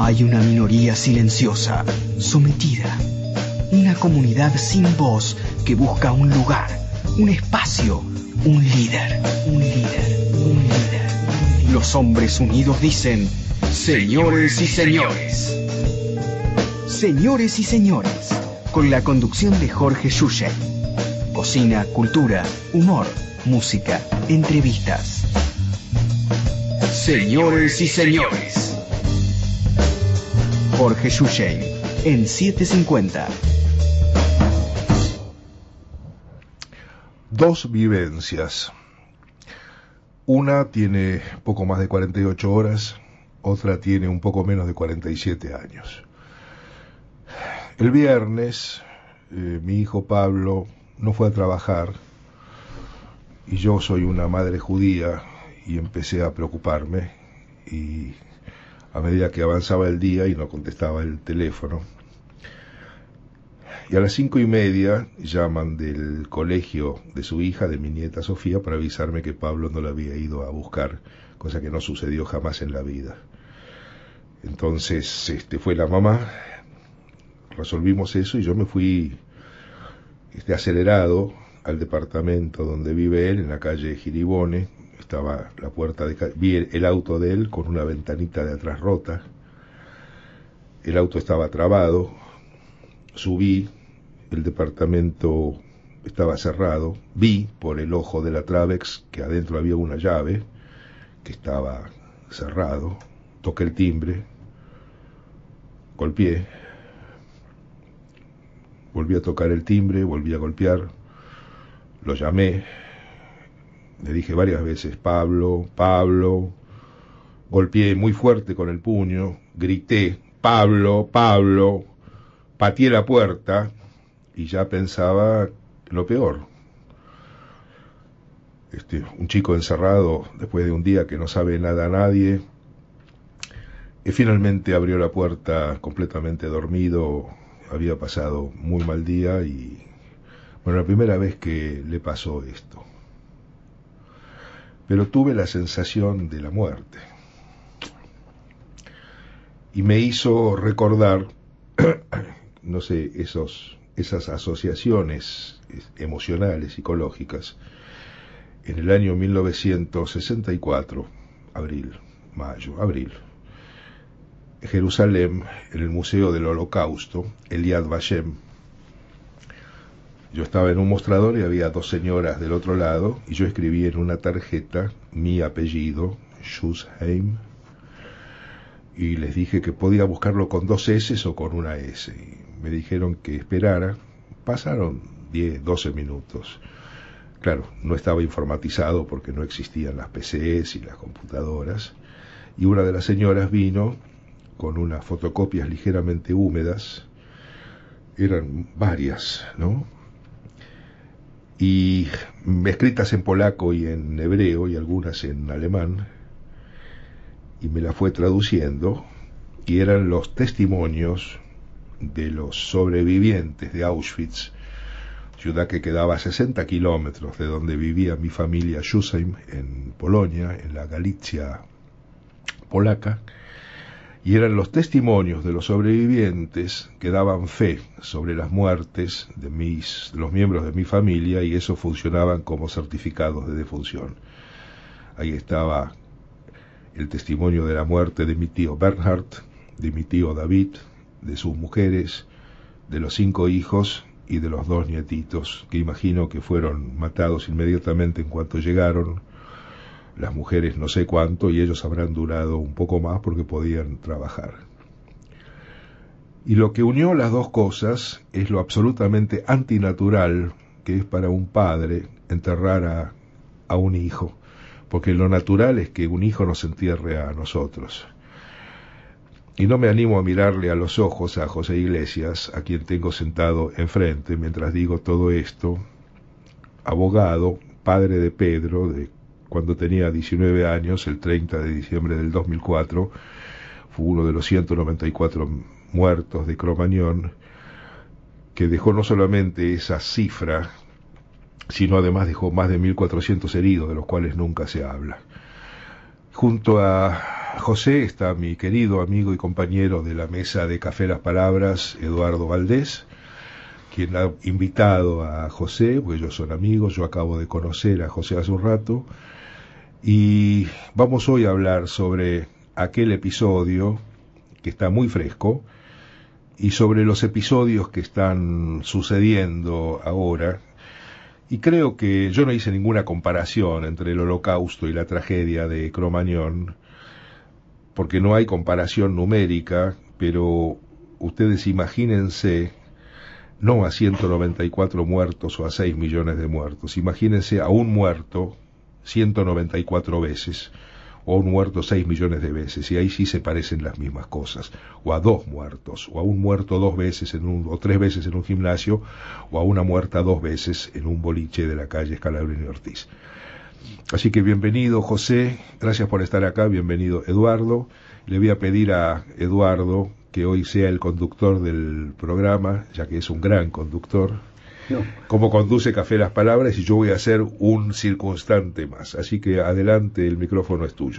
Hay una minoría silenciosa, sometida. Una comunidad sin voz que busca un lugar, un espacio, un líder, un líder, un líder. Los hombres unidos dicen, señores y señores. Señores y señores, con la conducción de Jorge Shushay. Cocina, cultura, humor, música, entrevistas. Señores y señores. Jorge Shushay, en 750. Dos vivencias. Una tiene poco más de 48 horas, otra tiene un poco menos de 47 años. El viernes, mi hijo Pablo no fue a trabajar y yo soy una madre judía y empecé a preocuparme, y a medida que avanzaba el día y no contestaba el teléfono, y a las 5:30 llaman del colegio de su hija, de mi nieta Sofía, para avisarme que Pablo no la había ido a buscar, cosa que no sucedió jamás en la vida. Entonces fue la mamá, resolvimos eso y yo me fui acelerado al departamento donde vive él, en la calle Giribone. Estaba la puerta vi el auto de él con una ventanita de atrás rota. El auto estaba trabado. Subí, el departamento estaba cerrado. Vi por el ojo de la Travex que adentro había una llave que estaba cerrado. Toqué el timbre, golpeé, volví a tocar el timbre, volví a golpear, lo llamé, le dije varias veces, Pablo, Pablo, golpeé muy fuerte con el puño, grité, Pablo, Pablo, pateé la puerta y ya pensaba lo peor. Un chico encerrado después de un día que no sabe nada a nadie, y finalmente abrió la puerta completamente dormido. Había pasado muy mal día y, bueno, la primera vez que le pasó esto. Pero tuve la sensación de la muerte. Y me hizo recordar, no sé, esas asociaciones emocionales, psicológicas. En el año 1964, abril, Jerusalén, en el Museo del Holocausto, el Yad Vashem. Yo estaba en un mostrador y había dos señoras del otro lado, y yo escribí en una tarjeta mi apellido, Shusheim, y les dije que podía buscarlo con 2 S o con una S. Y me dijeron que esperara. Pasaron 10, 12 minutos. Claro, no estaba informatizado porque no existían las PCs y las computadoras. Y una de las señoras vino con unas fotocopias ligeramente húmedas. Eran varias, ¿no? Y escritas en polaco y en hebreo y algunas en alemán, y me la fue traduciendo, y eran los testimonios de los sobrevivientes de Auschwitz, ciudad que quedaba a 60 kilómetros de donde vivía mi familia Shusheim, en Polonia, en la Galicia polaca. Y eran los testimonios de los sobrevivientes que daban fe sobre las muertes de los miembros de mi familia, y eso funcionaban como certificados de defunción. Ahí estaba el testimonio de la muerte de mi tío Bernhard, de mi tío David, de sus mujeres, de los 5 hijos y de los 2 nietitos, que imagino que fueron matados inmediatamente en cuanto llegaron. Las mujeres no sé cuánto, y ellos habrán durado un poco más porque podían trabajar. Y lo que unió las dos cosas es lo absolutamente antinatural que es para un padre enterrar a un hijo, porque lo natural es que un hijo nos entierre a nosotros. Y no me animo a mirarle a los ojos a José Iglesias, a quien tengo sentado enfrente mientras digo todo esto, abogado, padre de Pedro, cuando tenía 19 años, el 30 de diciembre del 2004, fue uno de los 194 muertos de Cromañón, que dejó no solamente esa cifra, sino además dejó más de 1.400 heridos, de los cuales nunca se habla. Junto a José está mi querido amigo y compañero de la mesa de Café Las Palabras, Eduardo Valdés, quien ha invitado a José, porque ellos son amigos, yo acabo de conocer a José hace un rato, y vamos hoy a hablar sobre aquel episodio que está muy fresco, y sobre los episodios que están sucediendo ahora. Y creo que yo no hice ninguna comparación entre el Holocausto y la tragedia de Cromañón, porque no hay comparación numérica, pero ustedes imagínense, no a 194 muertos o a 6 millones de muertos, imagínense a un muerto 194 veces, o a un muerto 6 millones de veces, y ahí sí se parecen las mismas cosas, o a 2 muertos, o a un muerto 2 veces o 3 veces en un gimnasio, o a una muerta 2 veces en un boliche de la calle Scalabrini Ortiz. Así que bienvenido José, gracias por estar acá, bienvenido Eduardo. Le voy a pedir a Eduardo que hoy sea el conductor del programa, ya que es un gran conductor. No. Como conduce Café Las Palabras, y yo voy a ser un circunstante más. Así que adelante, el micrófono es tuyo.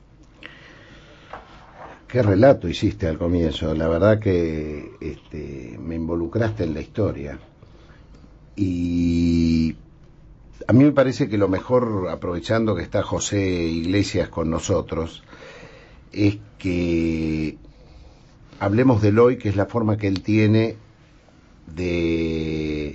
Qué relato hiciste al comienzo, la verdad que me involucraste en la historia. Y a mí me parece que lo mejor, aprovechando que está José Iglesias con nosotros, es que hablemos del hoy, que es la forma que él tiene de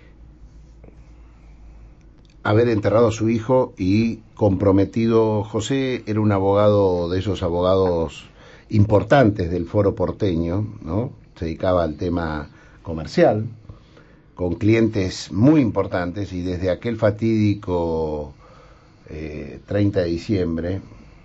haber enterrado a su hijo y comprometido. José era un abogado de esos abogados importantes del foro porteño, ¿no? Se dedicaba al tema comercial, con clientes muy importantes, y desde aquel fatídico 30 de diciembre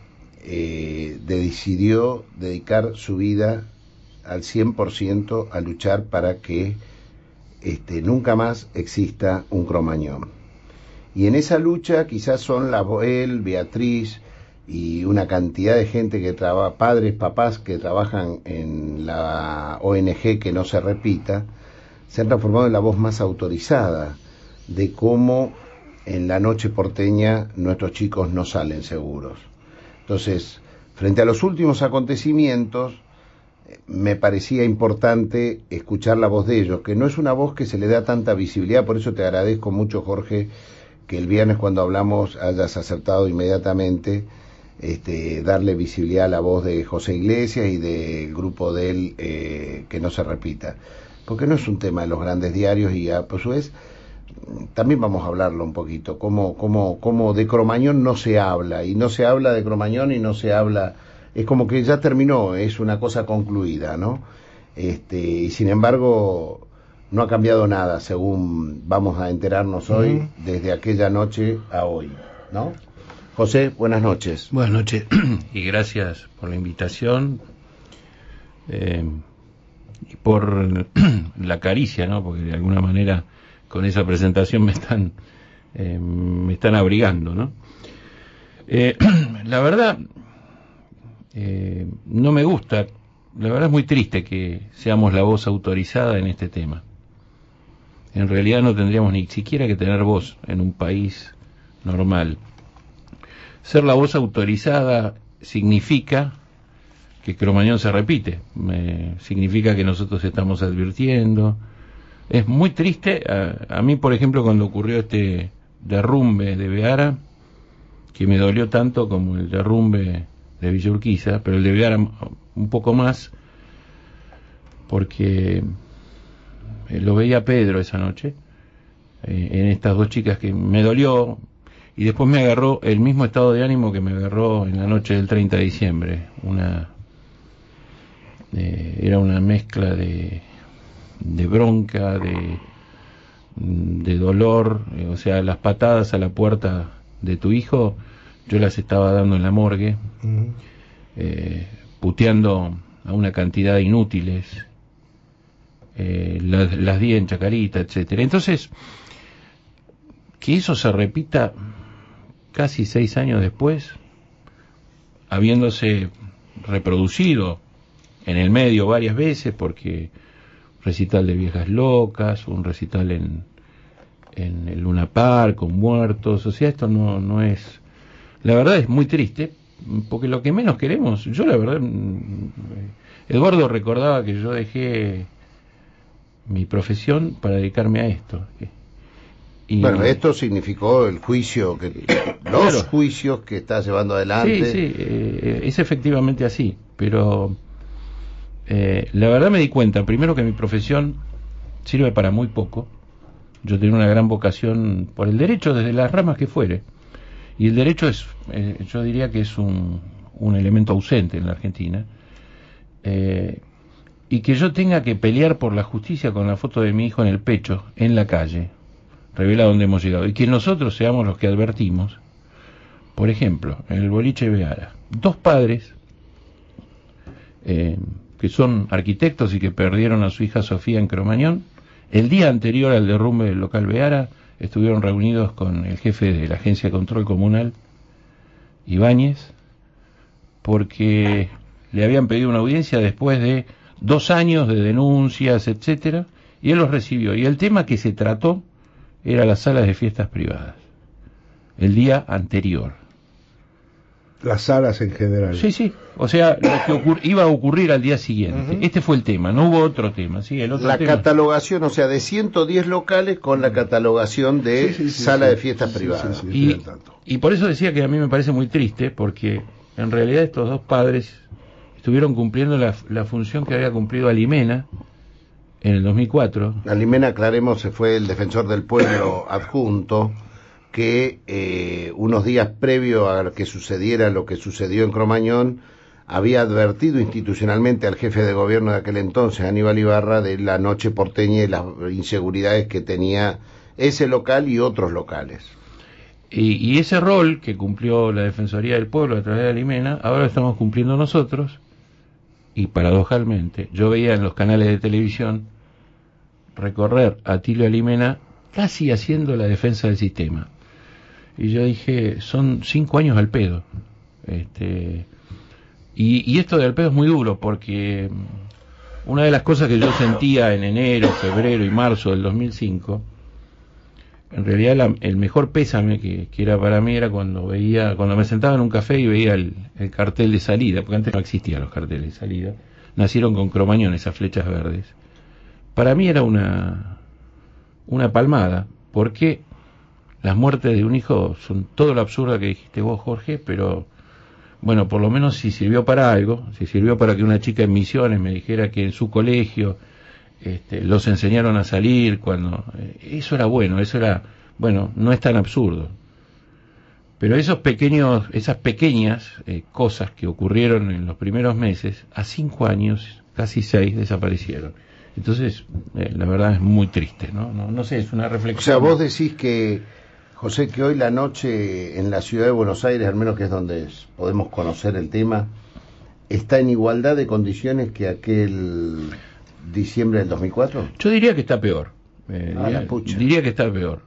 decidió dedicar su vida al 100% a luchar para que nunca más exista un Cromañón. Y en esa lucha quizás son él, Beatriz y una cantidad de gente que trabaja, padres, papás que trabajan en la ONG Que No Se Repita, se han transformado en la voz más autorizada de cómo en la noche porteña nuestros chicos no salen seguros. Entonces, frente a los últimos acontecimientos, me parecía importante escuchar la voz de ellos, que no es una voz que se le da tanta visibilidad. Por eso te agradezco mucho, Jorge, que el viernes cuando hablamos hayas acertado inmediatamente darle visibilidad a la voz de José Iglesias y del grupo de él, Que No Se Repita, porque no es un tema de los grandes diarios, y a su vez también vamos a hablarlo un poquito, cómo de Cromañón no se habla, y no se habla de Cromañón y no se habla, es como que ya terminó, es una cosa concluida, ¿no? Y sin embargo no ha cambiado nada, según vamos a enterarnos hoy, desde aquella noche a hoy, ¿no? José, buenas noches. Buenas noches, y gracias por la invitación, y por la caricia, ¿no? Porque de alguna manera con esa presentación me están abrigando, ¿no? La verdad, no me gusta, la verdad es muy triste que seamos la voz autorizada en este tema. En realidad no tendríamos ni siquiera que tener voz en un país normal. Ser la voz autorizada significa que Cromañón se repite, significa que nosotros estamos advirtiendo. Es muy triste. A mí, por ejemplo, cuando ocurrió este derrumbe de Beara, que me dolió tanto como el derrumbe de Villa Urquiza, pero el de Beara un poco más, porque lo veía Pedro esa noche, en estas dos chicas, que me dolió, y después me agarró el mismo estado de ánimo que me agarró en la noche del 30 de diciembre. Era una mezcla de bronca, de dolor, o sea, las patadas a la puerta de tu hijo, yo las estaba dando en la morgue, puteando a una cantidad de inútiles, las di en Chacarita, etcétera. Entonces, que eso se repita casi 6 años después, habiéndose reproducido en el medio varias veces, porque recital de Viejas Locas, un recital en el Luna Park con muertos, o sea, esto no es, la verdad es muy triste, porque lo que menos queremos, yo la verdad, Eduardo recordaba que yo dejé mi profesión para dedicarme a esto. Y bueno, esto significó el juicio, los juicios que está llevando adelante. Sí, es efectivamente así, pero la verdad me di cuenta, primero que mi profesión sirve para muy poco. Yo tengo una gran vocación por el derecho desde las ramas que fuere, y el derecho es, yo diría que es un elemento ausente en la Argentina, y que yo tenga que pelear por la justicia con la foto de mi hijo en el pecho, en la calle, revela dónde hemos llegado, y que nosotros seamos los que advertimos. Por ejemplo, en el boliche Beara, 2 padres que son arquitectos y que perdieron a su hija Sofía en Cromañón, el día anterior al derrumbe del local Beara, estuvieron reunidos con el jefe de la Agencia de Control Comunal, Ibáñez, porque le habían pedido una audiencia después de 2 años de denuncias, etcétera, y él los recibió. Y el tema que se trató era las salas de fiestas privadas, el día anterior. Las salas en general. Sí, o sea, lo que iba a ocurrir al día siguiente. Este fue el tema, no hubo otro tema. Sí, el otro la tema. Catalogación, o sea, de 110 locales con la catalogación de sala de fiestas privadas. Y por eso decía que a mí me parece muy triste, porque en realidad estos 2 padres estuvieron cumpliendo la función que había cumplido Alimena en el 2004. Alimena, aclaremos, se fue el defensor del pueblo adjunto, que unos días previo a que sucediera lo que sucedió en Cromañón, había advertido institucionalmente al jefe de gobierno de aquel entonces, Aníbal Ibarra, de la noche porteña y las inseguridades que tenía ese local y otros locales. Y ese rol que cumplió la Defensoría del Pueblo a través de Alimena, ahora lo estamos cumpliendo nosotros, y paradojalmente, yo veía en los canales de televisión recorrer a Tilio Alimena casi haciendo la defensa del sistema. Y yo dije, son 5 años al pedo. Y esto de al pedo es muy duro, porque una de las cosas que yo sentía en enero, febrero y marzo del 2005, en realidad el mejor pésame que era para mí era cuando me sentaba en un café y veía el cartel de salida, porque antes no existían los carteles de salida, nacieron con Cromañón esas flechas verdes. Para mí era una palmada, porque las muertes de un hijo son todo lo absurdo que dijiste vos, Jorge, pero bueno, por lo menos si sirvió para algo, si sirvió para que una chica en Misiones me dijera que en su colegio los enseñaron a salir eso era bueno, no es tan absurdo. Pero esas pequeñas cosas que ocurrieron en los primeros meses, a 5 años, casi 6, desaparecieron. Entonces, la verdad es muy triste, ¿no? No sé, es una reflexión. O sea, vos decís que, José, que hoy la noche en la ciudad de Buenos Aires, al menos que es donde podemos conocer el tema, está en igualdad de condiciones que aquel diciembre del 2004. Yo diría que está peor. Diría que está peor.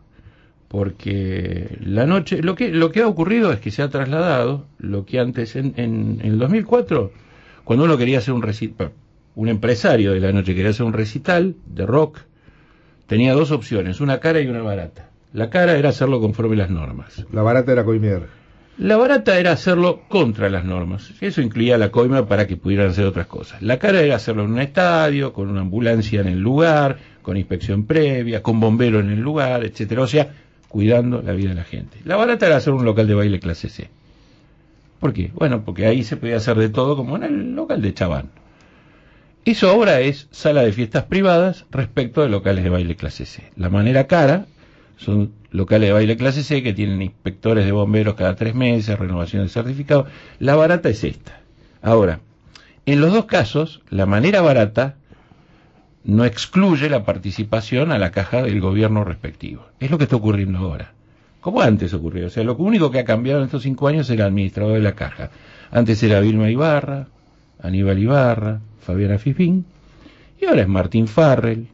Porque la noche, lo que ha ocurrido es que se ha trasladado lo que antes, en el 2004, cuando uno quería hacer un empresario de la noche quería hacer un recital de rock, tenía 2 opciones, una cara y una barata. La cara era hacerlo conforme las normas. La barata era coimear. La barata era hacerlo contra las normas. Eso incluía la coima para que pudieran hacer otras cosas. La cara era hacerlo en un estadio, con una ambulancia en el lugar, con inspección previa, con bombero en el lugar, etcétera. O sea, cuidando la vida de la gente. La barata era hacer un local de baile clase C. ¿Por qué? Bueno, porque ahí se podía hacer de todo, como en el local de Chabán. Eso ahora es sala de fiestas privadas respecto de locales de baile clase C. La manera cara son locales de baile clase C que tienen inspectores de bomberos cada 3 meses, renovación de certificado. La barata es esta. Ahora, en los 2 casos, la manera barata no excluye la participación a la caja del gobierno respectivo. Es lo que está ocurriendo ahora. Como antes ocurrió. O sea, lo único que ha cambiado en estos 5 años es el administrador de la caja. Antes era Vilma Ibarra, Aníbal Ibarra, Fabiana Fifín, y ahora es Martín Farrell,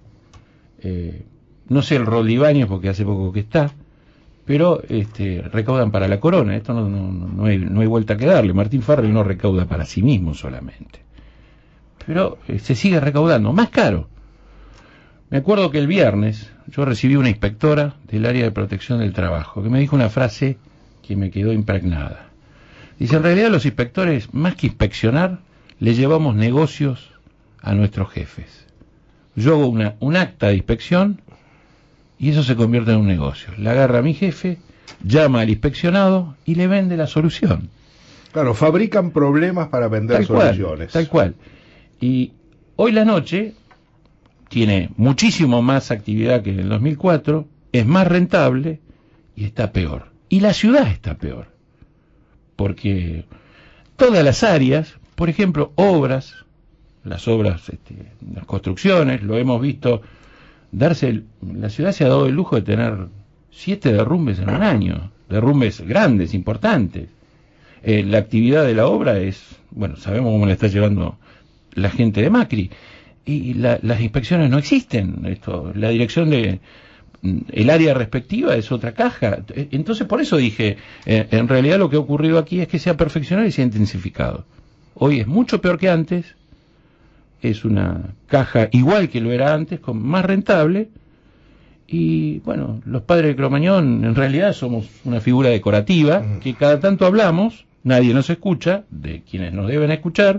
no sé el rol de Ibáñez porque hace poco que está, pero recaudan para la corona. Esto no hay vuelta que darle. Martín Farrell no recauda para sí mismo solamente, pero se sigue recaudando, más caro. Me acuerdo que el viernes yo recibí una inspectora del área de protección del trabajo que me dijo una frase que me quedó impregnada. Dice, en realidad los inspectores, más que inspeccionar, le llevamos negocios a nuestros jefes. Yo hago un acta de inspección y eso se convierte en un negocio. Le agarra a mi jefe, llama al inspeccionado y le vende la solución. Claro, fabrican problemas para vender Tal soluciones. Tal cual. Y hoy la noche tiene muchísimo más actividad que en el 2004, es más rentable y está peor. Y la ciudad está peor. Porque todas las áreas, por ejemplo, obras, las construcciones, lo hemos visto la ciudad se ha dado el lujo de tener 7 derrumbes en un año, derrumbes grandes, importantes. La actividad de la obra bueno, sabemos cómo la está llevando la gente de Macri, y las inspecciones no existen. La dirección el área respectiva es otra caja. Entonces, por eso dije, en realidad lo que ha ocurrido aquí es que se ha perfeccionado y se ha intensificado. Hoy es mucho peor que antes, es una caja igual que lo era antes, más rentable, y bueno, los padres de Cromañón en realidad somos una figura decorativa, que cada tanto hablamos, nadie nos escucha, de quienes nos deben escuchar,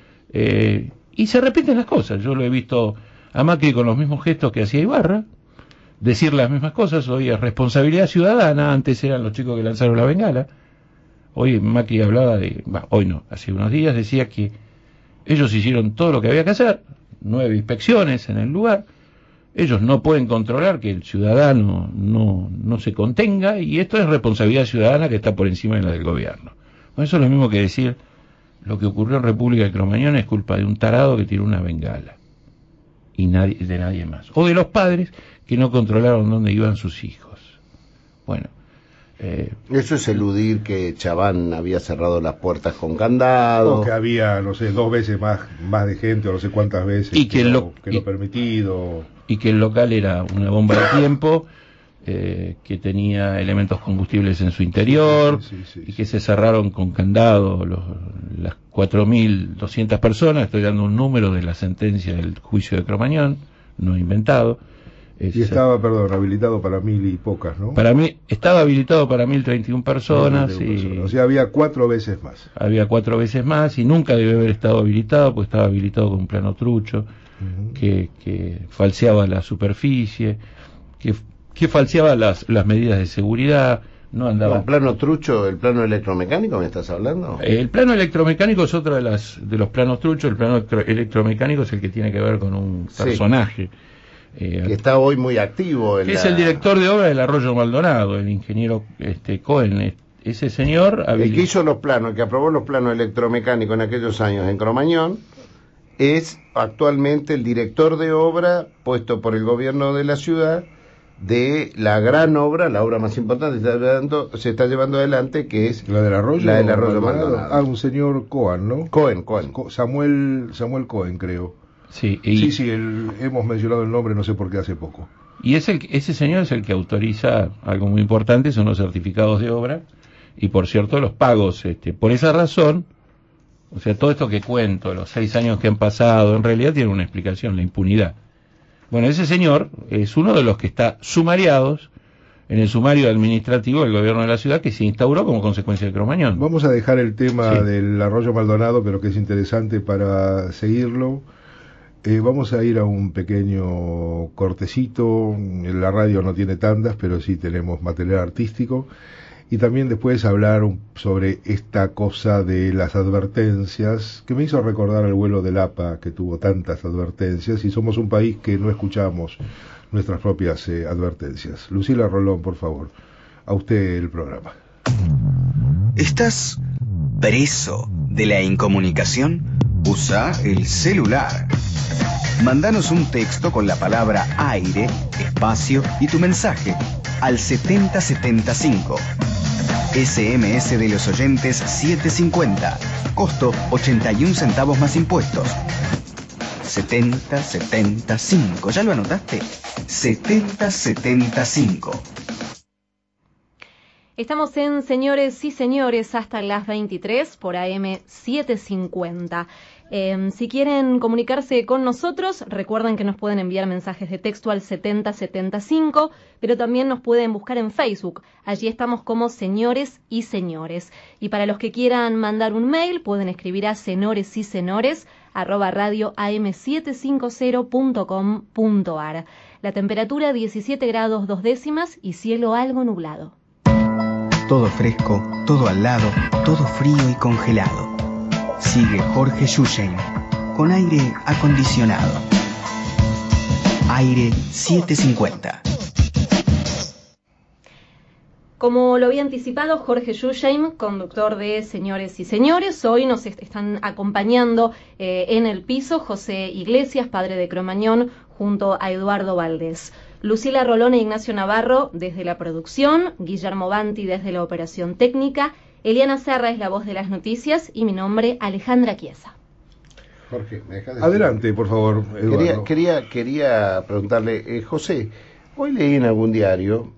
y se repiten las cosas. Yo lo he visto a Macri con los mismos gestos que hacía Ibarra, decir las mismas cosas. Hoy es responsabilidad ciudadana, antes eran los chicos que lanzaron la bengala. Hoy Macri hablaba hoy no, hace unos días decía que ellos hicieron todo lo que había que hacer, 9 inspecciones en el lugar, ellos no pueden controlar que el ciudadano no se contenga, y esto es responsabilidad ciudadana que está por encima de la del gobierno. Bueno, eso es lo mismo que decir, lo que ocurrió en República de Cromañón es culpa de un tarado que tiró una bengala, y de nadie más, o de los padres que no controlaron dónde iban sus hijos. Bueno, eso es eludir que Chaván había cerrado las puertas con candado, o que había, no sé, 2 veces más de gente, o no sé cuántas veces y que lo permitido, y que el local era una bomba de tiempo, que tenía elementos combustibles en su interior, y que se cerraron con candado las 4.200 personas. Estoy dando un número de la sentencia del juicio de Cromañón, no inventado. Y estaba, habilitado para 1.000 y pocas, ¿no? Para mí, estaba habilitado para 1.031 personas. O sea, había 4 veces más. Había 4 veces más, y nunca debe haber estado habilitado, porque estaba habilitado con un plano trucho, que falseaba la superficie, que falseaba las medidas de seguridad. No andaba. ¿El plano trucho, el plano electromecánico me estás hablando? El plano electromecánico es otro de los planos truchos. El plano electromecánico es el que tiene que ver con un personaje. Que está hoy muy activo. Es el director de obra del Arroyo Maldonado, el ingeniero Cohen. Ese señor... El que hizo los planos, el que aprobó los planos electromecánicos en aquellos años en Cromañón, es actualmente el director de obra puesto por el gobierno de la ciudad de la gran obra, la obra más importante que se está llevando adelante, que es la del Arroyo Maldonado. Ah, un señor Cohen, ¿no? Cohen. Samuel Cohen, creo. Sí, hemos mencionado el nombre, no sé por qué, hace poco. Y ese señor es el que autoriza algo muy importante, son los certificados de obra, y por cierto los pagos. Por esa razón, o sea, todo esto que cuento, los 6 años que han pasado, en realidad tiene una explicación, la impunidad. Bueno, ese señor es uno de los que está sumariados en el sumario administrativo del gobierno de la ciudad, que se instauró como consecuencia de Cromañón. Vamos a dejar el tema del Arroyo Maldonado, pero que es interesante para seguirlo. Vamos a ir a un pequeño cortecito. La radio no tiene tandas, pero sí tenemos material artístico. Y también después hablar sobre esta cosa de las advertencias, que me hizo recordar el vuelo del APA, que tuvo tantas advertencias, y somos un país que no escuchamos nuestras propias advertencias. Lucila Rolón, por favor, a usted el programa. ¿Estás preso de la incomunicación? Usa el celular. Mándanos un texto con la palabra aire, espacio y tu mensaje al 7075. SMS de los oyentes 750. Costo 81 centavos más impuestos. 7075. ¿Ya lo anotaste? 7075. Estamos en Señores y Señores hasta las 23 por AM 750. Si quieren comunicarse con nosotros, recuerden que nos pueden enviar mensajes de texto al 7075, pero también nos pueden buscar en Facebook. Allí estamos como Señores y Señores. Y para los que quieran mandar un mail, pueden escribir a senoresysenores@radio am750.com.ar. La temperatura 17 grados 2 décimas y cielo algo nublado. Todo fresco, todo al lado, todo frío y congelado. Sigue Jorge Yuyen con aire acondicionado. Aire 750. Como lo había anticipado, Jorge Yuyen, conductor de Señores y Señores, hoy nos están acompañando en el piso José Iglesias, padre de Cromañón, junto a Eduardo Valdés. Lucila Rolón e Ignacio Navarro desde la producción, Guillermo Banti desde la operación técnica, Eliana Serra es la voz de las noticias y mi nombre, Alejandra Chiesa. Jorge, ¿me dejas decir? Adelante, por favor, Eduardo. Quería preguntarle, José, hoy leí en algún diario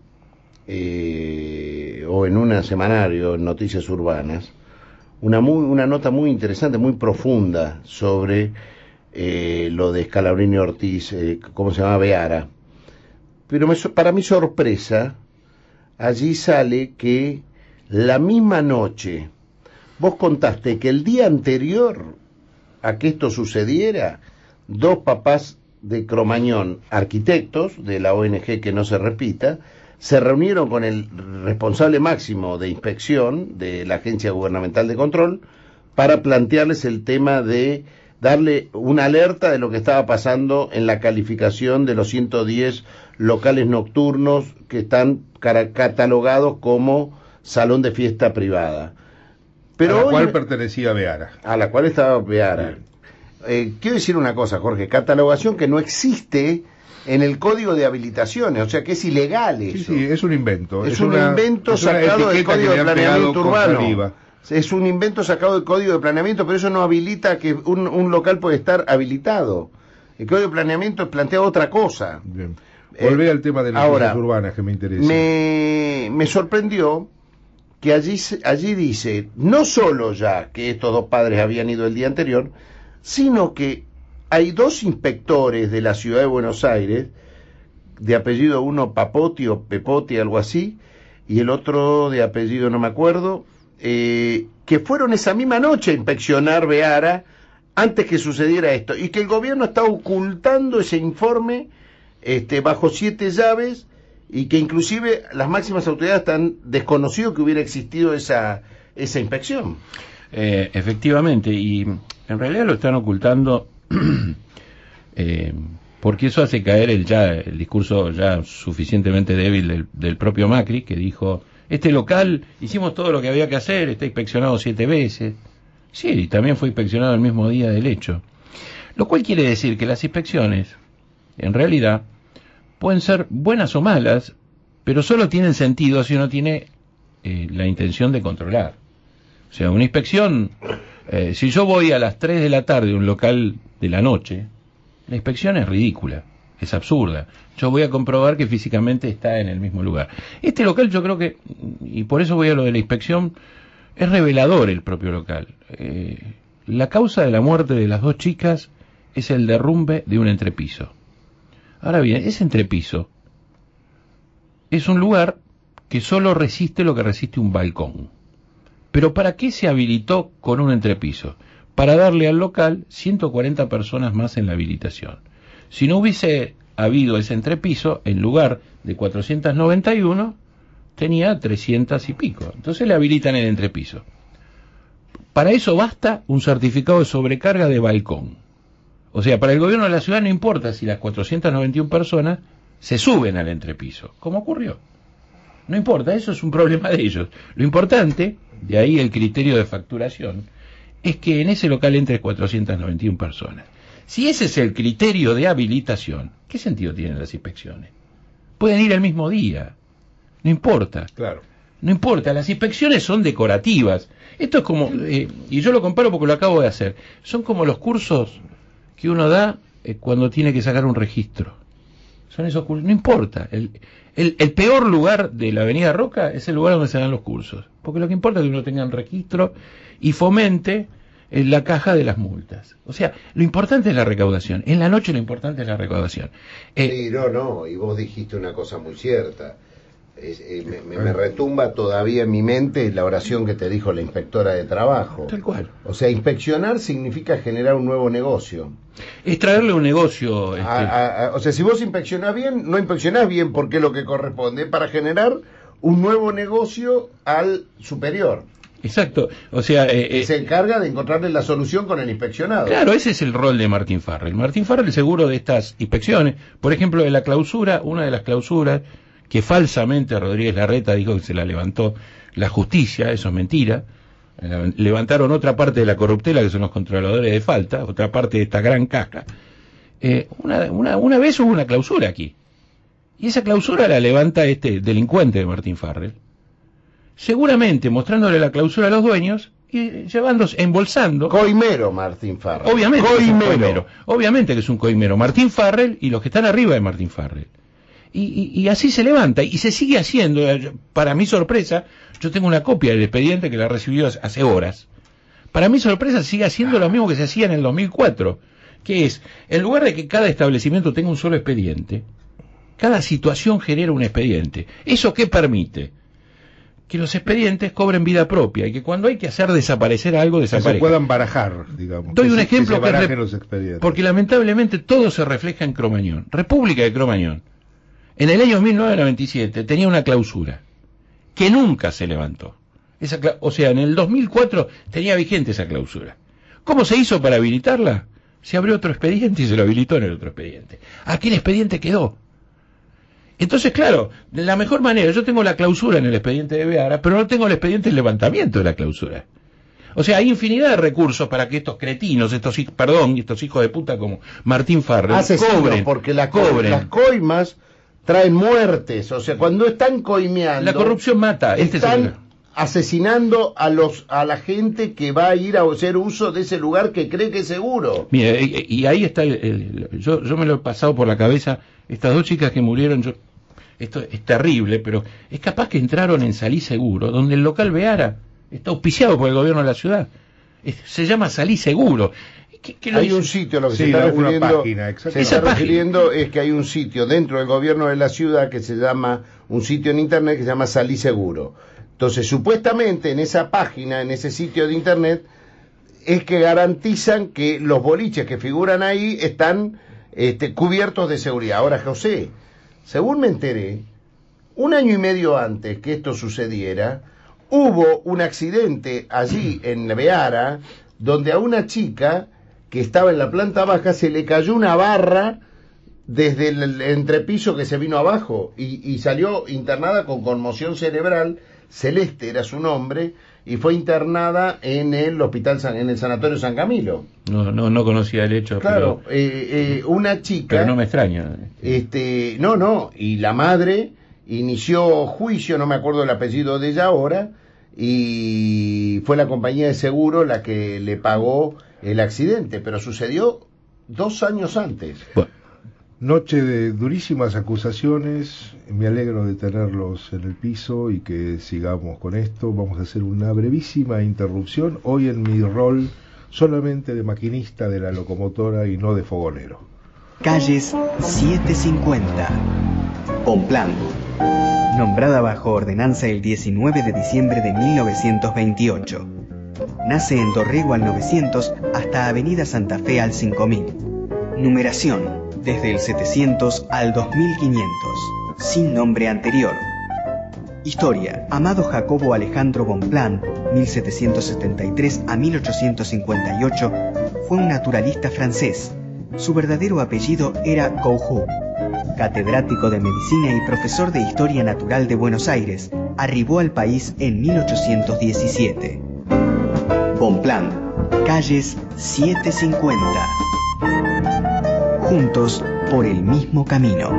o en un semanario, en Noticias Urbanas, una nota muy interesante, muy profunda sobre lo de Scalabrini Ortiz, ¿cómo se llama? Beara. Pero para mi sorpresa, allí sale que la misma noche, vos contaste que el día anterior a que esto sucediera, dos papás de Cromañón, arquitectos de la ONG Que No Se Repita, se reunieron con el responsable máximo de inspección de la Agencia Gubernamental de Control para plantearles el tema de darle una alerta de lo que estaba pasando en la calificación de los 110 locales nocturnos que están catalogados como salón de fiesta privada. Pero a la cual pertenecía Beara. A la cual estaba Beara. Quiero decir una cosa, Jorge, catalogación que no existe en el Código de Habilitaciones, o sea que es ilegal eso. Sí, es un invento. Es un invento sacado del Código de Planeamiento Urbano. Es un invento sacado del Código de Planeamiento, pero eso no habilita que un local puede estar habilitado. El Código de Planeamiento plantea otra cosa. Bien. Volvé al tema de las áreas urbanas que me interesa. Me sorprendió que allí dice, no solo ya que estos dos padres habían ido el día anterior, sino que hay dos inspectores de la ciudad de Buenos Aires, de apellido uno Papotti o Pepotti, algo así, y el otro de apellido no me acuerdo, que fueron esa misma noche a inspeccionar Beara antes que sucediera esto, y que el gobierno está ocultando ese informe bajo 7 llaves, y que inclusive las máximas autoridades están desconocidos que hubiera existido esa inspección. Efectivamente, y en realidad lo están ocultando porque eso hace caer el discurso ya suficientemente débil del propio Macri, que dijo, este local hicimos todo lo que había que hacer, está inspeccionado 7 veces. Sí, y también fue inspeccionado el mismo día del hecho. Lo cual quiere decir que las inspecciones, en realidad, pueden ser buenas o malas, pero solo tienen sentido si uno tiene la intención de controlar. O sea, una inspección, si yo voy a las 3 de la tarde a un local de la noche, la inspección es ridícula, es absurda. Yo voy a comprobar que físicamente está en el mismo lugar. Este local yo creo que, y por eso voy a lo de la inspección, es revelador el propio local. La causa de la muerte de las dos chicas es el derrumbe de un entrepiso. Ahora bien, ese entrepiso es un lugar que solo resiste lo que resiste un balcón. Pero ¿para qué se habilitó con un entrepiso? Para darle al local 140 personas más en la habilitación. Si no hubiese habido ese entrepiso, en lugar de 491, tenía 300 y pico. Entonces le habilitan el entrepiso. Para eso basta un certificado de sobrecarga de balcón. O sea, para el gobierno de la ciudad no importa si las 491 personas se suben al entrepiso, como ocurrió. No importa, eso es un problema de ellos. Lo importante, de ahí el criterio de facturación, es que en ese local entre 491 personas. Si ese es el criterio de habilitación, ¿qué sentido tienen las inspecciones? Pueden ir el mismo día, no importa. Claro. No importa, las inspecciones son decorativas. Esto es como, y yo lo comparo porque lo acabo de hacer, son como los cursos que uno da cuando tiene que sacar un registro. son esos cursos. No importa. El peor lugar de la Avenida Roca es el lugar donde se dan los cursos. Porque lo que importa es que uno tenga un registro y fomente la caja de las multas. O sea, lo importante es la recaudación. En la noche lo importante es la recaudación. Sí, no, y vos dijiste una cosa muy cierta. Me retumba todavía en mi mente la oración que te dijo la inspectora de trabajo. Tal cual. O sea, inspeccionar significa generar un nuevo negocio. Es traerle un negocio. O sea, si vos inspeccionás bien, no inspeccionás bien porque es lo que corresponde, para generar un nuevo negocio al superior. Exacto. O sea, se encarga de encontrarle la solución con el inspeccionado. Claro, ese es el rol de Martín Farrell. Martín Farrell, seguro de estas inspecciones, por ejemplo, de la clausura, una de las clausuras que falsamente Rodríguez Larreta dijo que se la levantó la justicia, eso es mentira. Levantaron otra parte de la corruptela, que son los controladores de falta, otra parte de esta gran caja. Una vez hubo una clausura aquí, y esa clausura la levanta este delincuente de Martín Farrell, seguramente mostrándole la clausura a los dueños y llevándose, embolsando. Coimero Martín Farrell. Obviamente que es un coimero. Obviamente que es un coimero. Martín Farrell y los que están arriba de Martín Farrell. Y así se levanta, y se sigue haciendo. Para mi sorpresa, yo tengo una copia del expediente que la recibió hace horas. Para mi sorpresa, sigue haciendo lo mismo que se hacía en el 2004, que es, en lugar de que cada establecimiento tenga un solo expediente, cada situación genera un expediente. ¿Eso qué permite? Que los expedientes cobren vida propia, y que cuando hay que hacer desaparecer algo, desaparezca. Que se puedan barajar, digamos. Doy un ejemplo que los expedientes. Porque lamentablemente todo se refleja en Cromañón. República de Cromañón, en el año 1997, tenía una clausura que nunca se levantó. O sea, en el 2004 tenía vigente esa clausura. ¿Cómo se hizo para habilitarla? Se abrió otro expediente y se lo habilitó en el otro expediente. Aquel expediente quedó. Entonces, claro, de la mejor manera, yo tengo la clausura en el expediente de Beara, pero no tengo el expediente de levantamiento de la clausura. O sea, hay infinidad de recursos para que estos cretinos, estos hijos de puta como Martín Farrell, cobren. Porque las coimas traen muertes. O sea, cuando están coimeando, la corrupción mata. Están asesinando a la gente que va a ir a hacer uso de ese lugar que cree que es seguro. Mira, y ahí está yo me lo he pasado por la cabeza. Estas dos chicas que murieron, esto es terrible, pero es capaz que entraron en Salí Seguro, donde el local Beara está auspiciado por el gobierno de la ciudad. Se llama Salí Seguro. Hay un sitio, lo que se está refiriendo es que hay un sitio dentro del gobierno de la ciudad que se llama, un sitio en internet que se llama Salí Seguro. Entonces, supuestamente en esa página, en ese sitio de internet, es que garantizan que los boliches que figuran ahí están cubiertos de seguridad. Ahora, José, según me enteré, 1 año y medio antes que esto sucediera, hubo un accidente allí en Beara, donde a una chica que estaba en la planta baja se le cayó una barra desde el entrepiso que se vino abajo y salió internada con conmoción cerebral. Celeste era su nombre, y fue internada en el hospital, en el sanatorio San Camilo. No conocía el hecho. Claro, una chica. Pero no me extraña. Y la madre inició juicio, no me acuerdo el apellido de ella ahora, y fue la compañía de seguro la que le pagó el accidente, pero sucedió 2 años antes. Bueno. Noche de durísimas acusaciones, me alegro de tenerlos en el piso y que sigamos con esto. Vamos a hacer una brevísima interrupción, hoy en mi rol solamente de maquinista de la locomotora y no de fogonero. Calles 750. Bonpland. Nombrada bajo ordenanza el 19 de diciembre de 1928. Nace en Dorrego al 900 hasta Avenida Santa Fe al 5000. Numeración desde el 700 al 2500, sin nombre anterior. Historia: Amado Jacobo Alejandro Bonpland, 1773 a 1858, fue un naturalista francés. Su verdadero apellido era Couhou. Catedrático de medicina y profesor de historia natural de Buenos Aires, arribó al país en 1817. Bonpland, calles 750. Juntos por el mismo camino.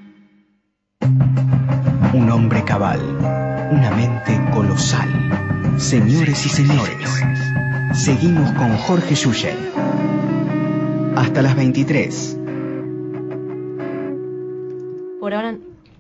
Un hombre cabal, una mente colosal, Señores y señores, seguimos con Jorge Yuyen. Hasta las 23. Por ahora...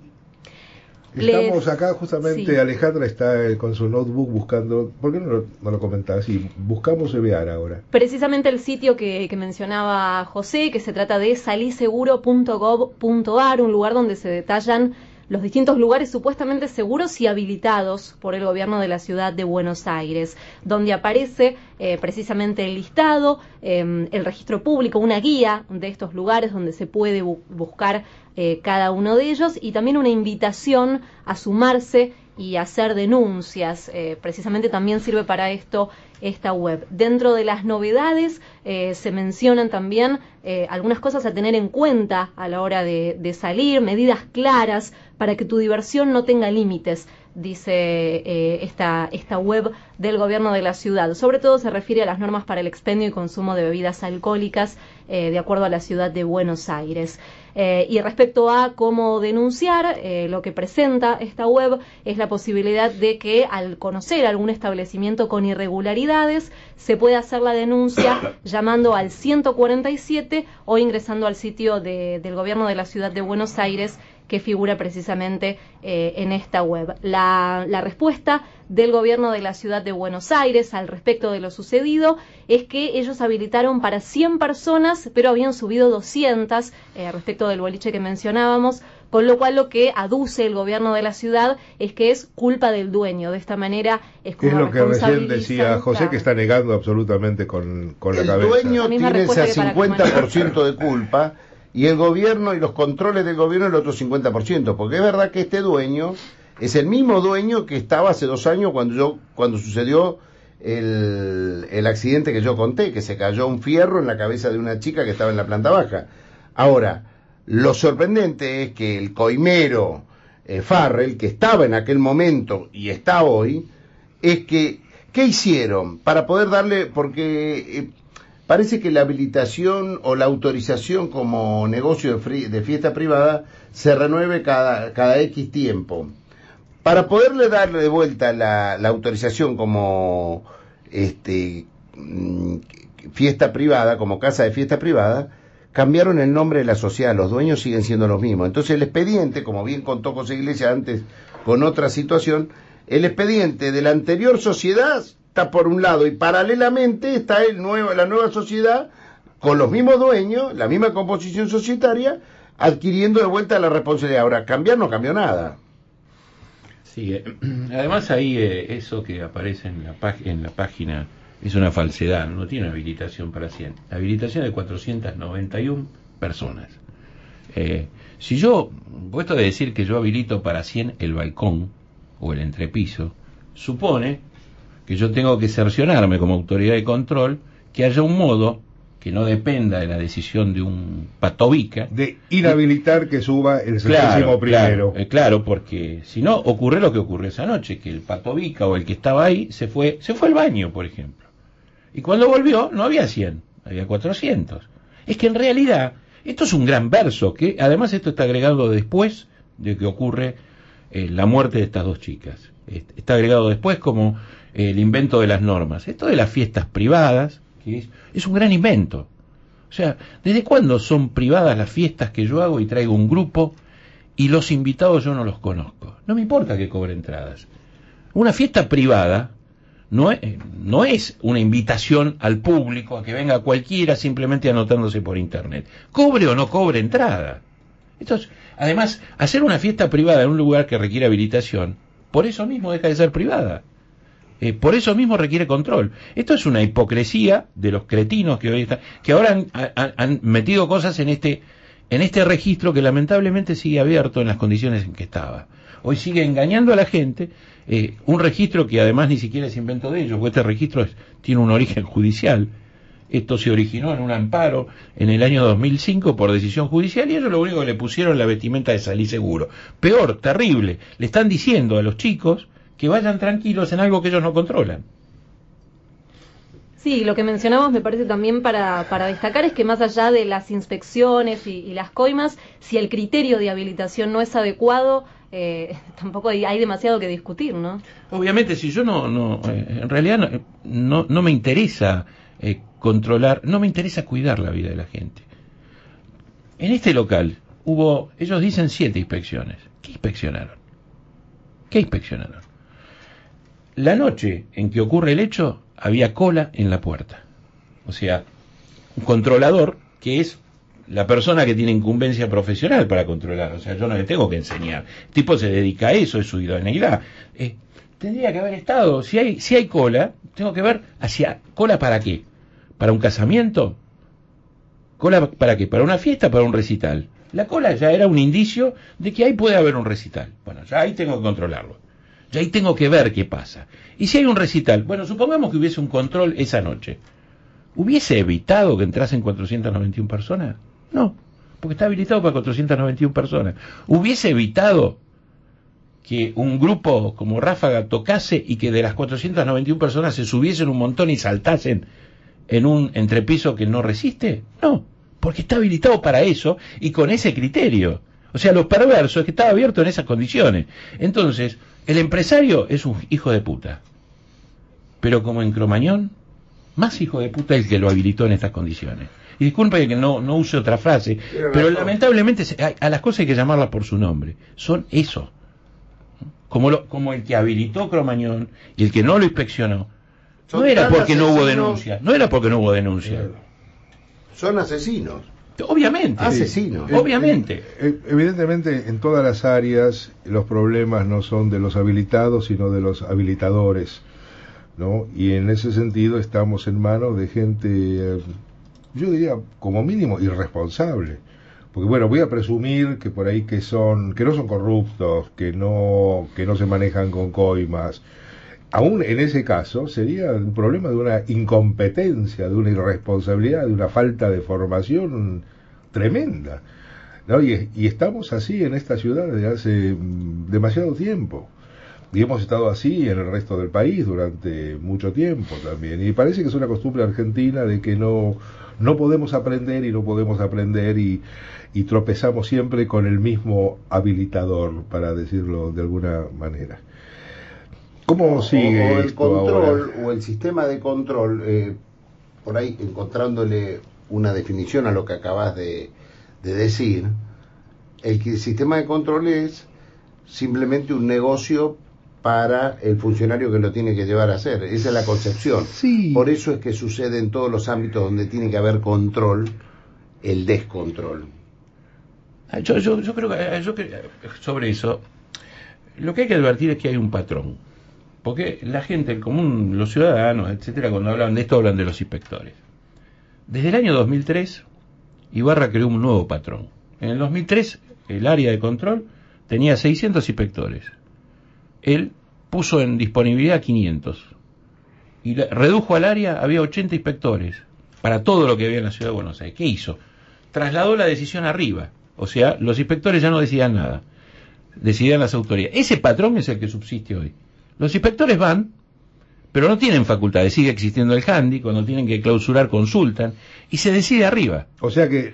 Estamos acá justamente, sí. Alejandra está con su notebook buscando, ¿por qué no lo comentás? Sí, buscamos EBEAR ahora. Precisamente el sitio que mencionaba José, que se trata de saliseguro.gov.ar, un lugar donde se detallan los distintos lugares supuestamente seguros y habilitados por el gobierno de la ciudad de Buenos Aires, donde aparece precisamente el listado, el registro público, una guía de estos lugares donde se puede buscar cada uno de ellos, y también una invitación a sumarse y hacer denuncias. Precisamente también sirve para esto esta web. Dentro de las novedades se mencionan también algunas cosas a tener en cuenta a la hora de salir, medidas claras para que tu diversión no tenga límites, dice esta web del gobierno de la ciudad. Sobre todo se refiere a las normas para el expendio y consumo de bebidas alcohólicas de acuerdo a la ciudad de Buenos Aires. Y respecto a cómo denunciar, lo que presenta esta web es la posibilidad de que al conocer algún establecimiento con irregularidades se puede hacer la denuncia llamando al 147 o ingresando al sitio del gobierno de la ciudad de Buenos Aires, que figura precisamente en esta web. La respuesta del gobierno de la ciudad de Buenos Aires al respecto de lo sucedido es que ellos habilitaron para 100 personas, pero habían subido 200 respecto del boliche que mencionábamos, con lo cual lo que aduce el gobierno de la ciudad es que es culpa del dueño. De esta manera es como es lo que recién decía José, claro, que está negando absolutamente con la cabeza. El dueño tiene ese 50% de culpa y el gobierno y los controles del gobierno el otro 50%, porque es verdad que este dueño es el mismo dueño que estaba hace 2 años cuando sucedió el accidente que yo conté, que se cayó un fierro en la cabeza de una chica que estaba en la planta baja. Ahora, lo sorprendente es que el coimero Farrell, que estaba en aquel momento y está hoy, es que, ¿qué hicieron? Para poder darle, porque parece que la habilitación o la autorización como negocio de fiesta privada se renueve cada X tiempo. Para poderle darle de vuelta la autorización como fiesta privada, como casa de fiesta privada, cambiaron el nombre de la sociedad, los dueños siguen siendo los mismos. Entonces el expediente, como bien contó José Iglesias antes con otra situación, el expediente de la anterior sociedad está por un lado y paralelamente está la nueva sociedad con los mismos dueños, la misma composición societaria, adquiriendo de vuelta la responsabilidad. Ahora, cambiar no cambió nada. Sí, además ahí eso que aparece en la página es una falsedad, no tiene habilitación para 100, la habilitación es de 491 personas. Si yo, puesto de decir que yo habilito para 100 el balcón o el entrepiso, supone que yo tengo que cerciorarme como autoridad de control que haya un modo que no dependa de la decisión de un patovica de inhabilitar que suba el 61º. Claro, claro, porque si no ocurre lo que ocurrió esa noche, que el patovica o el que estaba ahí se fue al baño, por ejemplo. Y cuando volvió no había 100, había 400. Es que en realidad esto es un gran verso, que además esto está agregado después de que ocurre la muerte de estas 2 chicas. Está agregado después como el invento de las normas. Esto de las fiestas privadas, que es un gran invento. O sea, ¿desde cuándo son privadas las fiestas que yo hago y traigo un grupo y los invitados yo no los conozco? No me importa que cobre entradas. Una fiesta privada no es una invitación al público a que venga cualquiera simplemente anotándose por internet. Cobre o no cobre entrada. Entonces, además, hacer una fiesta privada en un lugar que requiere habilitación, por eso mismo deja de ser privada. Por eso mismo requiere control. Esto es una hipocresía de los cretinos que hoy están, que ahora han metido cosas en este registro que lamentablemente sigue abierto en las condiciones en que estaba. Hoy sigue engañando a la gente, un registro que además ni siquiera es invento de ellos, porque este registro tiene un origen judicial. Esto se originó en un amparo en el año 2005 por decisión judicial y ellos lo único que le pusieron la vestimenta de Salí Seguro. Peor, terrible, le están diciendo a los chicos que vayan tranquilos en algo que ellos no controlan. Sí, lo que mencionamos me parece también para destacar es que más allá de las inspecciones y las coimas, si el criterio de habilitación no es adecuado, tampoco hay demasiado que discutir, ¿no? Obviamente, si yo en realidad no me interesa controlar, no me interesa cuidar la vida de la gente. En este local ellos dicen 7 inspecciones. ¿Qué inspeccionaron? La noche en que ocurre el hecho, había cola en la puerta. O sea, un controlador, que es la persona que tiene incumbencia profesional para controlar. O sea, yo no le tengo que enseñar. El tipo se dedica a eso, es su idoneidad. Tendría que haber estado, si hay cola, tengo que ver cola para qué. ¿Para un casamiento? ¿Cola para qué? ¿Para una fiesta? ¿Para un recital? La cola ya era un indicio de que ahí puede haber un recital. Bueno, ya ahí tengo que controlarlo. Ya ahí tengo que ver qué pasa. Y si hay un recital, bueno, supongamos que hubiese un control esa noche. ¿Hubiese evitado que entrasen 491 personas? No, porque está habilitado para 491 personas. ¿Hubiese evitado que un grupo como Ráfaga tocase y que de las 491 personas se subiesen un montón y saltasen en un entrepiso que no resiste? No, porque está habilitado para eso y con ese criterio. O sea, lo perverso es que estaba abierto en esas condiciones. Entonces, el empresario es un hijo de puta. Pero como en Cromañón, más hijo de puta el que lo habilitó en estas condiciones. Y disculpe que no use otra frase, pero lamentablemente a las cosas hay que llamarlas por su nombre. Son eso. Como el que habilitó Cromañón y el que no lo inspeccionó. No era porque no hubo denuncia. Son asesinos. Obviamente. Asesinos. Obviamente. Evidentemente, en todas las áreas, los problemas no son de los habilitados, sino de los habilitadores, ¿no? Y en ese sentido estamos en manos de gente, yo diría, como mínimo, irresponsable. Porque bueno, voy a presumir que por ahí que no son corruptos, que no se manejan con coimas. Aún en ese caso sería un problema de una incompetencia, de una irresponsabilidad, de una falta de formación tremenda, ¿no? Y estamos así en esta ciudad desde hace demasiado tiempo. Y hemos estado así en el resto del país durante mucho tiempo también. Y parece que es una costumbre argentina de que no podemos aprender y tropezamos siempre con el mismo habilitador, para decirlo de alguna manera. ¿Cómo sigue o el esto control ahora? o el sistema de control, por ahí encontrándole una definición a lo que acabas de decir, el sistema de control es simplemente un negocio para el funcionario que lo tiene que llevar a hacer. Esa es la concepción. Sí. Por eso es que sucede en todos los ámbitos donde tiene que haber control, el descontrol. Yo creo que sobre eso, lo que hay que advertir es que hay un patrón. Porque la gente, el común, los ciudadanos, etcétera, cuando hablan de esto, hablan de los inspectores. Desde el año 2003, Ibarra creó un nuevo patrón. En el 2003, el área de control tenía 600 inspectores. Él puso en disponibilidad 500. Y redujo al área, había 80 inspectores, para todo lo que había en la ciudad de Buenos Aires. ¿Qué hizo? Trasladó la decisión arriba. O sea, los inspectores ya no decidían nada. Decidían las autoridades. Ese patrón es el que subsiste hoy. Los inspectores van, pero no tienen facultades. Sigue existiendo el handy, cuando tienen que clausurar consultan, y se decide arriba. O sea que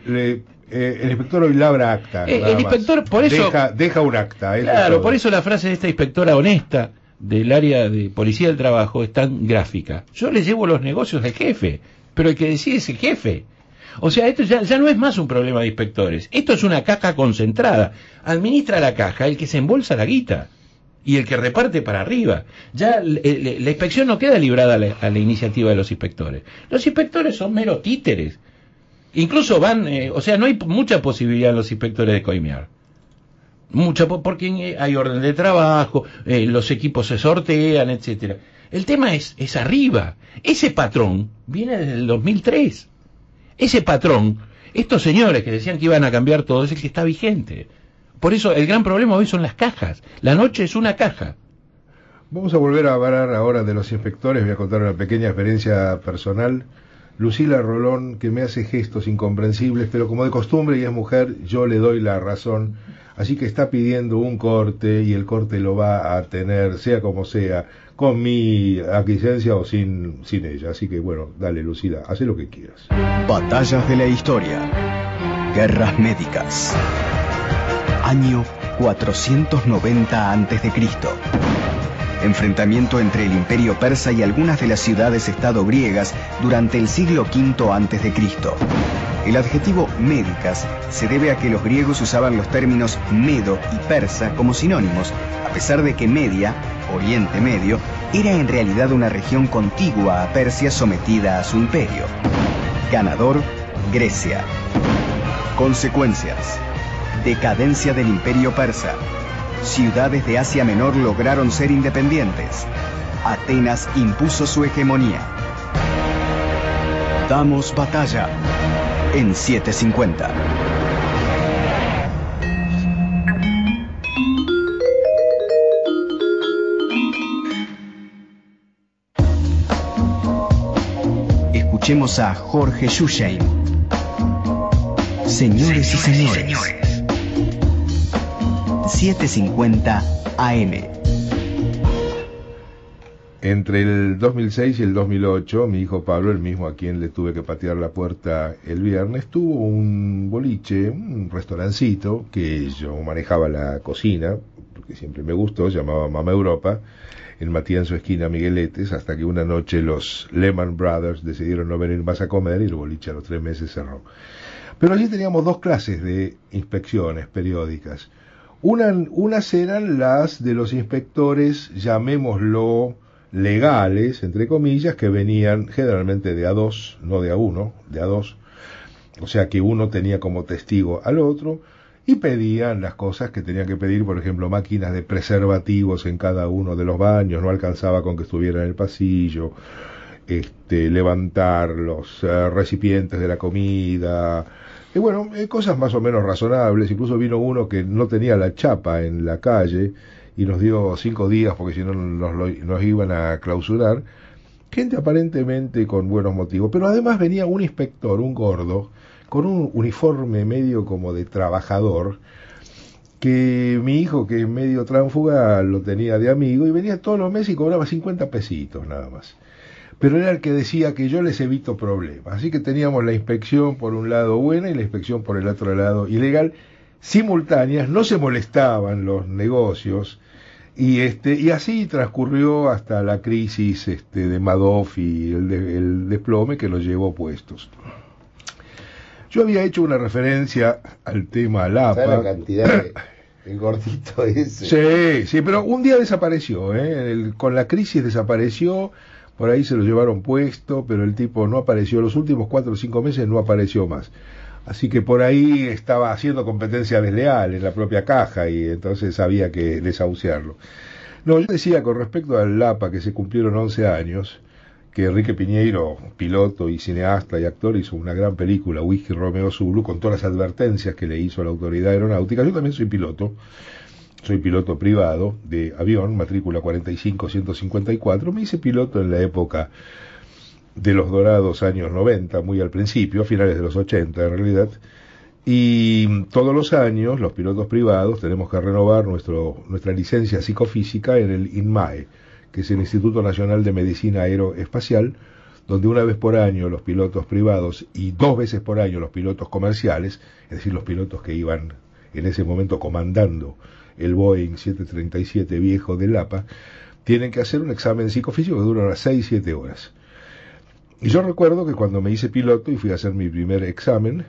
el inspector hoy labra acta. El inspector, por eso... Deja un acta. Claro, por eso la frase de esta inspectora honesta del área de policía del trabajo es tan gráfica. Yo le llevo los negocios al jefe, pero el que decide es el jefe. O sea, esto ya no es más un problema de inspectores. Esto es una caja concentrada. Administra la caja el que se embolsa la guita y el que reparte para arriba. Ya la inspección no queda librada a la iniciativa de los inspectores. Los inspectores son meros títeres. Incluso van, o sea, no hay mucha posibilidad en los inspectores de coimear. Mucha, porque hay orden de trabajo, los equipos se sortean, etcétera. El tema es arriba. Ese patrón viene desde el 2003. Ese patrón, estos señores que decían que iban a cambiar todo, es el que está vigente. Por eso el gran problema hoy son las cajas. La noche es una caja. Vamos a volver a hablar ahora de los inspectores. Voy a contar una pequeña experiencia personal. Lucila Rolón, que me hace gestos incomprensibles, pero como de costumbre y es mujer, yo le doy la razón. Así que está pidiendo un corte y el corte lo va a tener, sea como sea, con mi aquiescencia o sin ella. Así que bueno, dale Lucila, haz lo que quieras. Batallas de la historia. Guerras médicas. Año 490 a.C. Enfrentamiento entre el Imperio Persa y algunas de las ciudades-estado griegas durante el siglo V a.C. El adjetivo médicas se debe a que los griegos usaban los términos medo y persa como sinónimos, a pesar de que Media, Oriente Medio, era en realidad una región contigua a Persia sometida a su imperio. Ganador, Grecia. Consecuencias: decadencia del Imperio Persa. Ciudades de Asia Menor lograron ser independientes. Atenas impuso su hegemonía. Damos batalla en 750. Escuchemos a Jorge Shusheim. Señores y señores. 750 AM. Entre el 2006 y el 2008, mi hijo Pablo, el mismo a quien le tuve que patear la puerta el viernes, tuvo un boliche, un restaurancito, que yo manejaba la cocina, porque siempre me gustó, se llamaba Mama Europa, en Matienzo esquina Migueletes, hasta que una noche los Lehman Brothers decidieron no venir más a comer y el boliche a los 3 meses cerró. Pero allí teníamos 2 clases de inspecciones periódicas. Unas eran las de los inspectores, llamémoslo legales, entre comillas, que venían generalmente de A2, no de A1, de A2, o sea que uno tenía como testigo al otro, y pedían las cosas que tenían que pedir, por ejemplo, máquinas de preservativos en cada uno de los baños, no alcanzaba con que estuviera en el pasillo, levantar los recipientes de la comida, y bueno, cosas más o menos razonables. Incluso vino uno que no tenía la chapa en la calle y nos dio 5 días porque si no nos iban a clausurar. Gente aparentemente con buenos motivos, pero además venía un inspector, un gordo, con un uniforme medio como de trabajador, que mi hijo, que es medio tránfuga, lo tenía de amigo y venía todos los meses y cobraba 50 pesitos nada más. Pero era el que decía que yo les evito problemas. Así que teníamos la inspección por un lado buena y la inspección por el otro lado ilegal, simultáneas, no se molestaban los negocios, y así transcurrió hasta la crisis de Madoff y el desplome que los llevó puestos. Yo había hecho una referencia al tema Lapa. ¿Sabes la cantidad el gordito ese? Sí, pero un día desapareció, con la crisis desapareció. Por ahí se lo llevaron puesto, pero el tipo no apareció. Los últimos 4 o 5 meses no apareció más. Así que por ahí estaba haciendo competencia desleal en la propia caja y entonces había que desahuciarlo. No, yo decía con respecto al Lapa, que se cumplieron 11 años, que Enrique Piñeiro, piloto y cineasta y actor, hizo una gran película, Whisky Romeo Zulu, con todas las advertencias que le hizo a la autoridad aeronáutica. Yo también soy piloto privado de avión, matrícula 45154, me hice piloto en la época de los dorados años 90, muy al principio, a finales de los 80 en realidad, y todos los años los pilotos privados tenemos que renovar nuestra licencia psicofísica en el INMAE, que es el Instituto Nacional de Medicina Aeroespacial, donde una vez por año los pilotos privados y 2 veces por año los pilotos comerciales, es decir, los pilotos que iban en ese momento comandando el Boeing 737 viejo de Lapa, tienen que hacer un examen psicofísico que dura unas 6-7 horas. Y yo recuerdo que cuando me hice piloto y fui a hacer mi primer examen,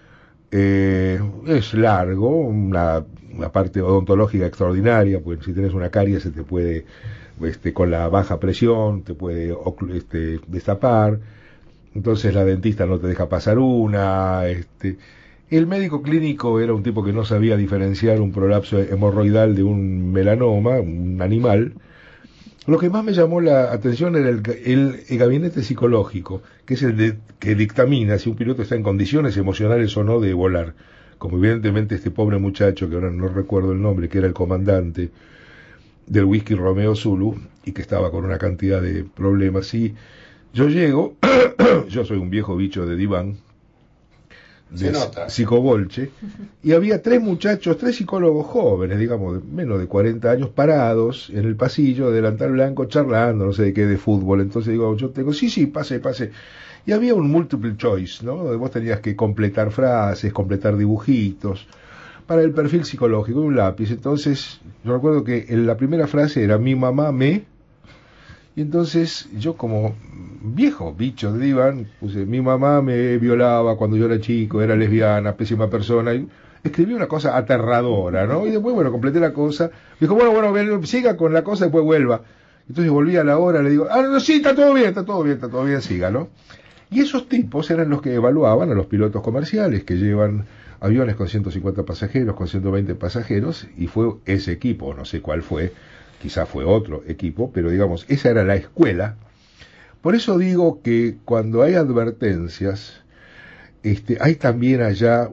es largo, una parte odontológica extraordinaria, pues si tienes una caries se te puede, con la baja presión, te puede destapar, entonces la dentista no te deja pasar una, El médico clínico era un tipo que no sabía diferenciar un prolapso hemorroidal de un melanoma, un animal. Lo que más me llamó la atención era el gabinete psicológico, que es el que dictamina si un piloto está en condiciones emocionales o no de volar. Como evidentemente este pobre muchacho, que ahora no recuerdo el nombre, que era el comandante del Whisky Romeo Zulu, y que estaba con una cantidad de problemas. Y yo llego, yo soy un viejo bicho de diván, de psicobolche, y había 3 muchachos, 3 psicólogos jóvenes, digamos, de menos de 40 años, parados en el pasillo, delantal blanco, charlando, no sé de qué, de fútbol. Entonces digo, yo tengo, sí, pase. Y había un multiple choice, ¿no? Donde vos tenías que completar frases, completar dibujitos. para el perfil psicológico, un lápiz. Entonces, yo recuerdo que en la primera frase era mi mamá me, y entonces yo como viejo bicho de diván puse mi mamá me violaba cuando yo era chico, era lesbiana, pésima persona, y escribí una cosa aterradora, ¿no? Y después, bueno, completé la cosa, me dijo, bueno, siga con la cosa, después vuelva. Entonces volví a la hora, le digo, no, sí, está todo bien, siga, ¿no? Y esos tipos eran los que evaluaban a los pilotos comerciales que llevan aviones con 150 pasajeros, con 120 pasajeros, y fue ese equipo, no sé cuál fue, quizá fue otro equipo, pero digamos, esa era la escuela. Por eso digo que cuando hay advertencias, hay también allá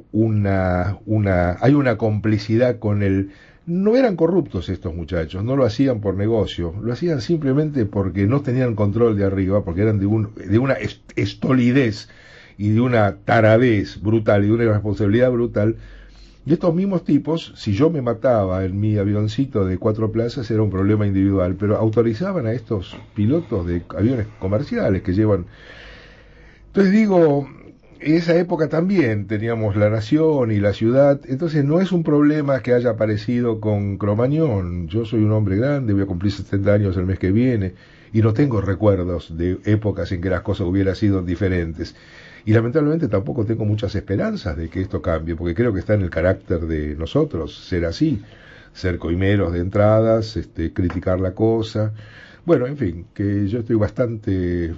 hay una complicidad con el... No eran corruptos estos muchachos, no lo hacían por negocio, lo hacían simplemente porque no tenían control de arriba, porque eran de una estolidez y de una taradez brutal y de una irresponsabilidad brutal. Y estos mismos tipos, si yo me mataba en mi avioncito de 4 plazas, era un problema individual, pero autorizaban a estos pilotos de aviones comerciales que llevan... Entonces digo, en esa época también teníamos La Nación y La Ciudad, entonces no es un problema que haya aparecido con Cromañón. Yo soy un hombre grande, voy a cumplir 70 años el mes que viene, y no tengo recuerdos de épocas en que las cosas hubieran sido diferentes. Y lamentablemente tampoco tengo muchas esperanzas de que esto cambie, porque creo que está en el carácter de nosotros ser así, ser coimeros de entradas, criticar la cosa. Bueno, en fin, que yo estoy bastante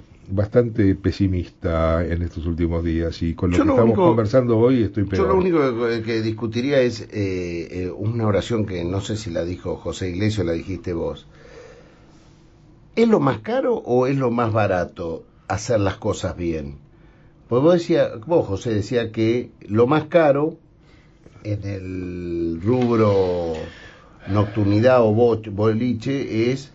pesimista en estos últimos días, y con lo que estamos conversando hoy estoy peor. Yo lo único que discutiría es una oración que no sé si la dijo José Iglesias o la dijiste vos. ¿Es lo más caro o es lo más barato hacer las cosas bien? Pues vos José, decía que lo más caro en el rubro nocturnidad o boliche es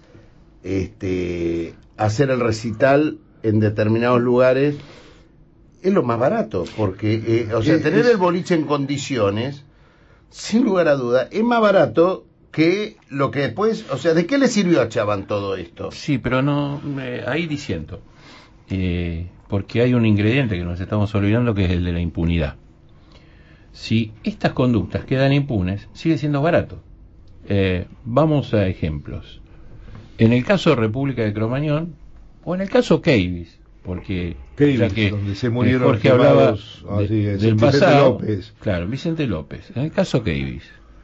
hacer el recital en determinados lugares. Es lo más barato, porque tener el boliche en condiciones, sin lugar a duda, es más barato que lo que después, ¿de qué le sirvió a Chaban todo esto? Sí, pero no, ahí diciendo, porque hay un ingrediente que nos estamos olvidando, que es el de la impunidad. Si estas conductas quedan impunes, sigue siendo barato. Vamos a ejemplos. En el caso de República de Cromañón, o en el caso Keyvis, porque ya que donde se murieron Jorge hablaba del pasado, López. Claro, Vicente López. En el caso Keyvis,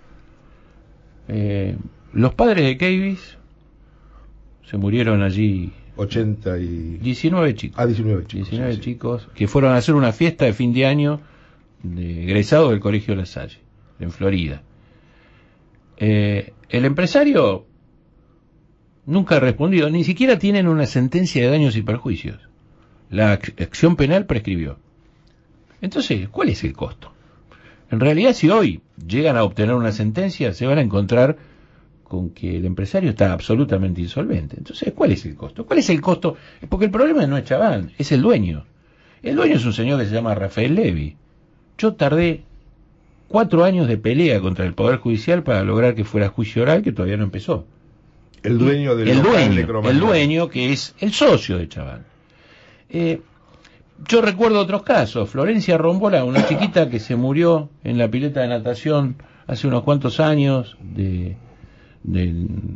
los padres de Keyvis se murieron allí 19 chicos. 19 chicos que fueron a hacer una fiesta de fin de año de egresados del Colegio La Salle, en Florida. El empresario nunca ha respondido, ni siquiera tienen una sentencia de daños y perjuicios. La acción penal prescribió. Entonces, ¿cuál es el costo? En realidad, si hoy llegan a obtener una sentencia, se van a encontrar con que el empresario está absolutamente insolvente. Entonces, ¿cuál es el costo? ¿Cuál es el costo? Porque el problema no es Chaban, es el dueño. El dueño es un señor que se llama Rafael Levy. Yo tardé 4 años de pelea contra el Poder Judicial para lograr que fuera juicio oral, que todavía no empezó. El dueño del el dueño que es el socio de Chaban. Yo recuerdo otros casos. Florencia Rombola, una chiquita que se murió en la pileta de natación hace unos cuantos años en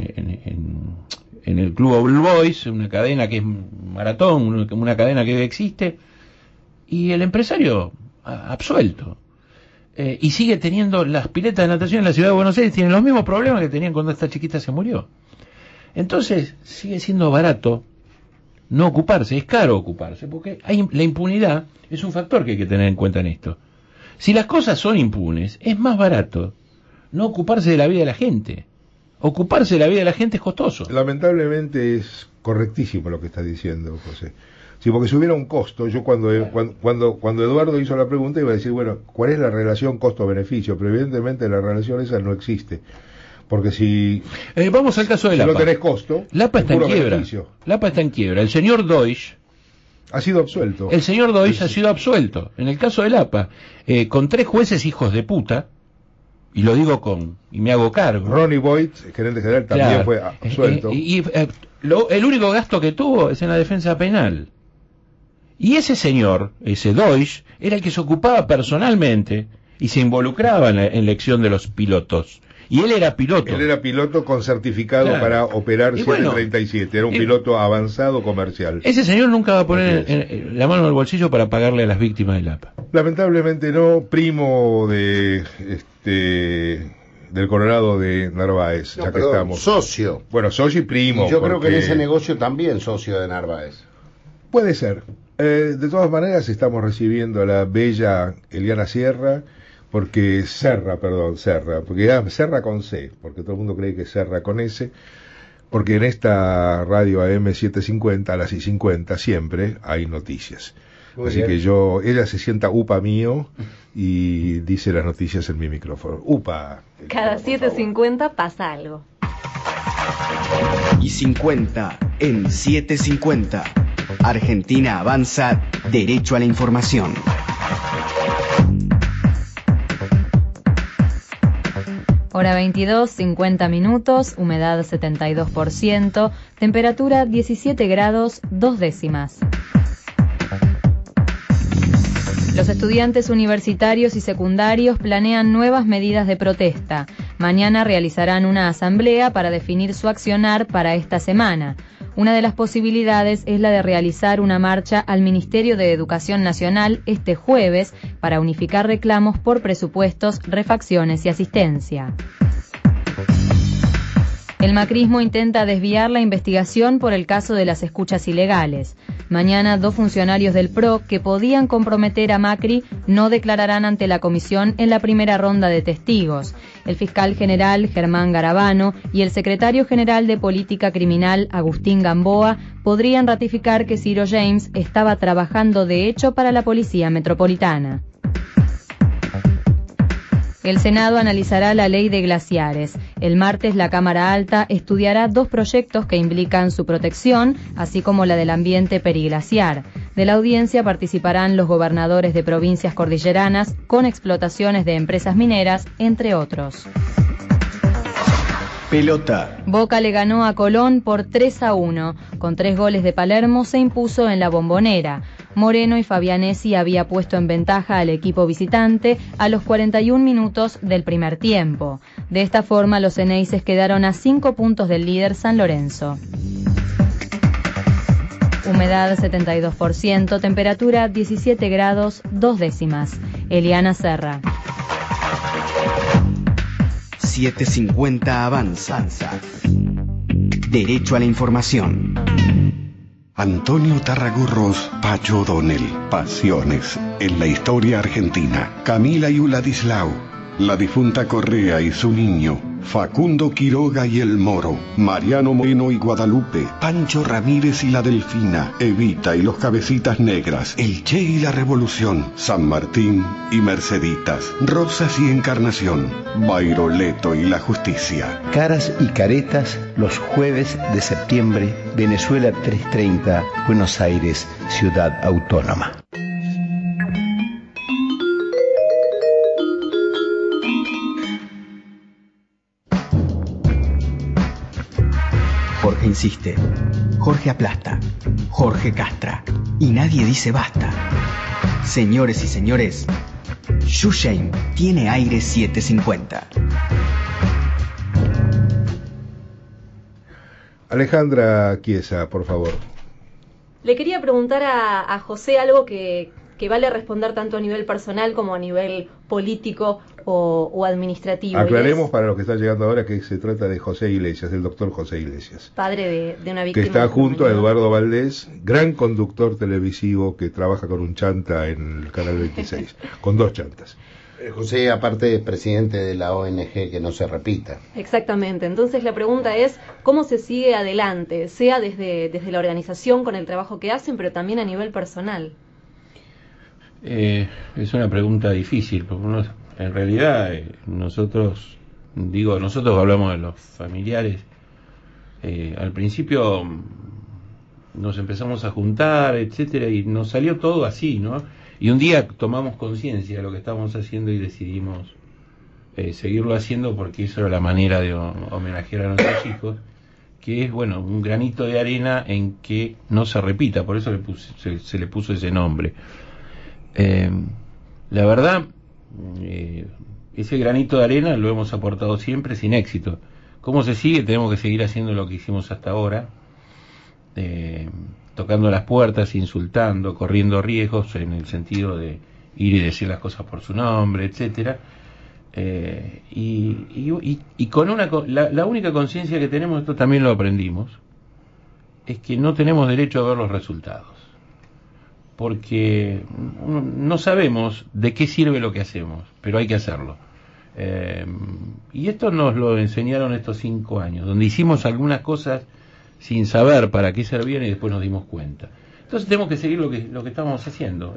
el Club All Boys, una cadena que es maratón, una cadena que existe, y el empresario absuelto. Y sigue teniendo las piletas de natación en la ciudad de Buenos Aires, tienen los mismos problemas que tenían cuando esta chiquita se murió. Entonces sigue siendo barato no ocuparse, es caro ocuparse, porque la impunidad es un factor que hay que tener en cuenta en esto. Si las cosas son impunes, es más barato no ocuparse de la vida de la gente. Ocuparse de la vida de la gente es costoso. Lamentablemente es correctísimo lo que está diciendo, José. Sí, porque si hubiera un costo, yo cuando Eduardo hizo la pregunta iba a decir, bueno, ¿cuál es la relación costo-beneficio? Pero evidentemente la relación esa no existe. Porque si... vamos al caso de Lapa. Si no tenés costo, Lapa está en quiebra. Beneficio. Lapa está en quiebra. El señor Deutsch ha sido absuelto. El señor Deutsch ha sido absuelto. En el caso de Lapa, con 3 jueces hijos de puta, y lo digo y me hago cargo. Ronnie Boyd, gerente general, también fue absuelto. El único gasto que tuvo es en la defensa penal. Y ese señor, ese Deutsch, era el que se ocupaba personalmente, y se involucraba en la elección de los pilotos. Y él era piloto. Él era piloto con certificado, claro, para operar 737. Era un piloto avanzado comercial. Ese señor nunca va a poner la mano en el bolsillo para pagarle a las víctimas del APA. Lamentablemente no. Primo de del Colorado de Narváez, no, ya que estamos. Socio. Bueno, socio y primo. Y yo creo que en ese negocio también socio de Narváez. Puede ser. De todas maneras, estamos recibiendo a la bella Eliana Serra, porque Serra, porque Serra con C, porque todo el mundo cree que es Serra con S, porque en esta radio AM 750, a las 6:50, siempre hay noticias. Muy Así bien. Que ella se sienta upa mío y dice las noticias en mi micrófono. Upa. Cada 7:50 pasa algo. Y 50 en 7:50. Argentina avanza derecho a la información. Hora 22, 50 minutos, humedad 72%, temperatura 17 grados, 2 décimas. Los estudiantes universitarios y secundarios planean nuevas medidas de protesta. Mañana realizarán una asamblea para definir su accionar para esta semana. Una de las posibilidades es la de realizar una marcha al Ministerio de Educación Nacional este jueves para unificar reclamos por presupuestos, refacciones y asistencia. El macrismo intenta desviar la investigación por el caso de las escuchas ilegales. Mañana 2 funcionarios del PRO que podían comprometer a Macri no declararán ante la comisión en la primera ronda de testigos. El fiscal general Germán Garabano y el secretario general de Política Criminal Agustín Gamboa podrían ratificar que Ciro James estaba trabajando de hecho para la Policía Metropolitana. El Senado analizará la ley de glaciares. El martes la Cámara Alta estudiará 2 proyectos que implican su protección, así como la del ambiente periglaciar. De la audiencia participarán los gobernadores de provincias cordilleranas con explotaciones de empresas mineras, entre otros. Pelota. Boca le ganó a Colón por 3-1. Con 3 goles de Palermo se impuso en la Bombonera. Moreno y Fabianesi había puesto en ventaja al equipo visitante a los 41 minutos del primer tiempo. De esta forma los Ceneices quedaron a 5 puntos del líder San Lorenzo. Humedad 72%, temperatura 17 grados, 2 décimas. Eliana Serra. 7:50 avanza. Derecho a la información. Antonio Tarragorros, Pacho O'Donnell, Pasiones en la historia argentina. Camila y Ladislao, la difunta Correa y su niño, Facundo Quiroga y el Moro, Mariano Moreno y Guadalupe, Pancho Ramírez y la Delfina, Evita y los Cabecitas Negras, el Che y la Revolución, San Martín y Merceditas, Rosas y Encarnación, Bairoleto y la Justicia. Caras y caretas, los jueves de septiembre, Venezuela 330, Buenos Aires, Ciudad Autónoma. Jorge insiste, Jorge aplasta, Jorge castra y nadie dice basta. Señores y señores, Shusheim tiene aire 750. Alejandra Chiesa, por favor. Le quería preguntar a José algo que vale responder tanto a nivel personal como a nivel político o administrativo. Aclaremos para los que están llegando ahora que se trata de José Iglesias, del doctor José Iglesias. Padre de una víctima. Que está junto a Eduardo Valdés, gran conductor televisivo que trabaja con un chanta en el Canal 26, con 2 chantas. José, aparte, es presidente de la ONG Que No Se Repita. Exactamente. Entonces la pregunta es, ¿cómo se sigue adelante? Sea desde la organización con el trabajo que hacen, pero también a nivel personal. Es una pregunta difícil, porque en realidad nosotros hablamos de los familiares. Al principio nos empezamos a juntar, etcétera, y nos salió todo así, ¿no? Y un día tomamos conciencia de lo que estábamos haciendo y decidimos seguirlo haciendo, porque eso era la manera de homenajear a nuestros hijos, que es, bueno, un granito de arena en que no se repita, por eso se le puso ese nombre. La verdad, ese granito de arena lo hemos aportado siempre sin éxito. ¿Cómo se sigue? Tenemos que seguir haciendo lo que hicimos hasta ahora, tocando las puertas, insultando, corriendo riesgos en el sentido de ir y decir las cosas por su nombre, etcétera. Y con la única conciencia que tenemos, esto también lo aprendimos, es que no tenemos derecho a ver los resultados, porque no sabemos de qué sirve lo que hacemos, pero hay que hacerlo. Y esto nos lo enseñaron estos 5 años, donde hicimos algunas cosas sin saber para qué servían y después nos dimos cuenta. Entonces tenemos que seguir lo que estamos haciendo,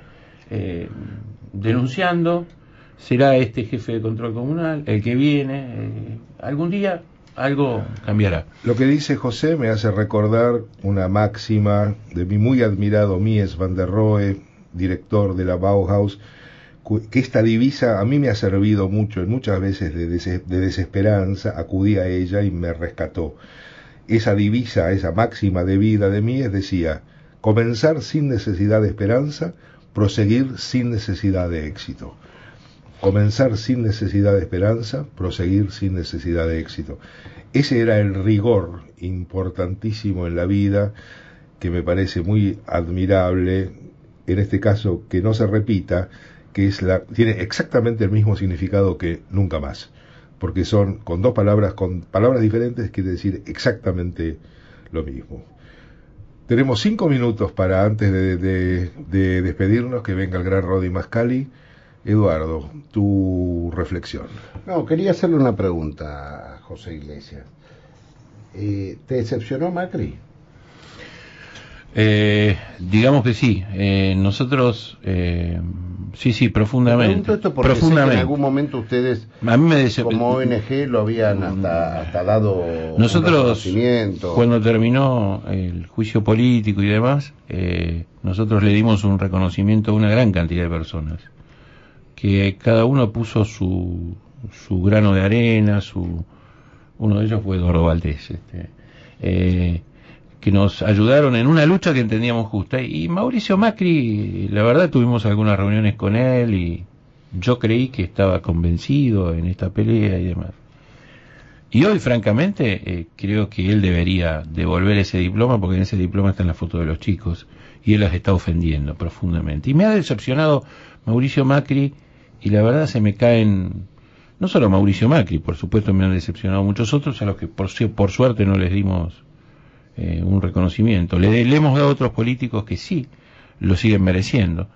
denunciando. Será este jefe de control comunal el que viene, algún día algo cambiará. Lo que dice José me hace recordar una máxima de mi muy admirado Mies van der Rohe, director de la Bauhaus, que esta divisa a mí me ha servido mucho, en muchas veces de desesperanza, acudí a ella y me rescató. Esa divisa, esa máxima de vida de Mies decía: comenzar sin necesidad de esperanza, proseguir sin necesidad de éxito. Comenzar sin necesidad de esperanza, proseguir sin necesidad de éxito. Ese era el rigor importantísimo en la vida, que me parece muy admirable, en este caso que no se repita, que tiene exactamente el mismo significado que nunca más, porque son con palabras diferentes, quiere decir exactamente lo mismo. Tenemos 5 minutos para, antes de despedirnos, que venga el gran Rodi Mascali. Eduardo, tu reflexión. No, quería hacerle una pregunta a José Iglesias. ¿Te decepcionó Macri? Digamos que sí. Nosotros, sí, profundamente. Esto porque profundamente. Sé que en algún momento ustedes, a mí me como ONG, lo habían hasta dado nosotros, un reconocimiento. Cuando terminó el juicio político y demás, nosotros le dimos un reconocimiento a una gran cantidad de personas, que cada uno puso su grano de arena, uno de ellos fue Eduardo Valdés, que nos ayudaron en una lucha que entendíamos justa. Y Mauricio Macri, la verdad, tuvimos algunas reuniones con él y yo creí que estaba convencido en esta pelea y demás. Y hoy, francamente, creo que él debería devolver ese diploma, porque en ese diploma están las fotos de los chicos y él las está ofendiendo profundamente. Y me ha decepcionado Mauricio Macri, y la verdad se me caen, no solo Mauricio Macri, por supuesto me han decepcionado muchos otros a los que por suerte no les dimos un reconocimiento. Le hemos dado a otros políticos que sí lo siguen mereciendo,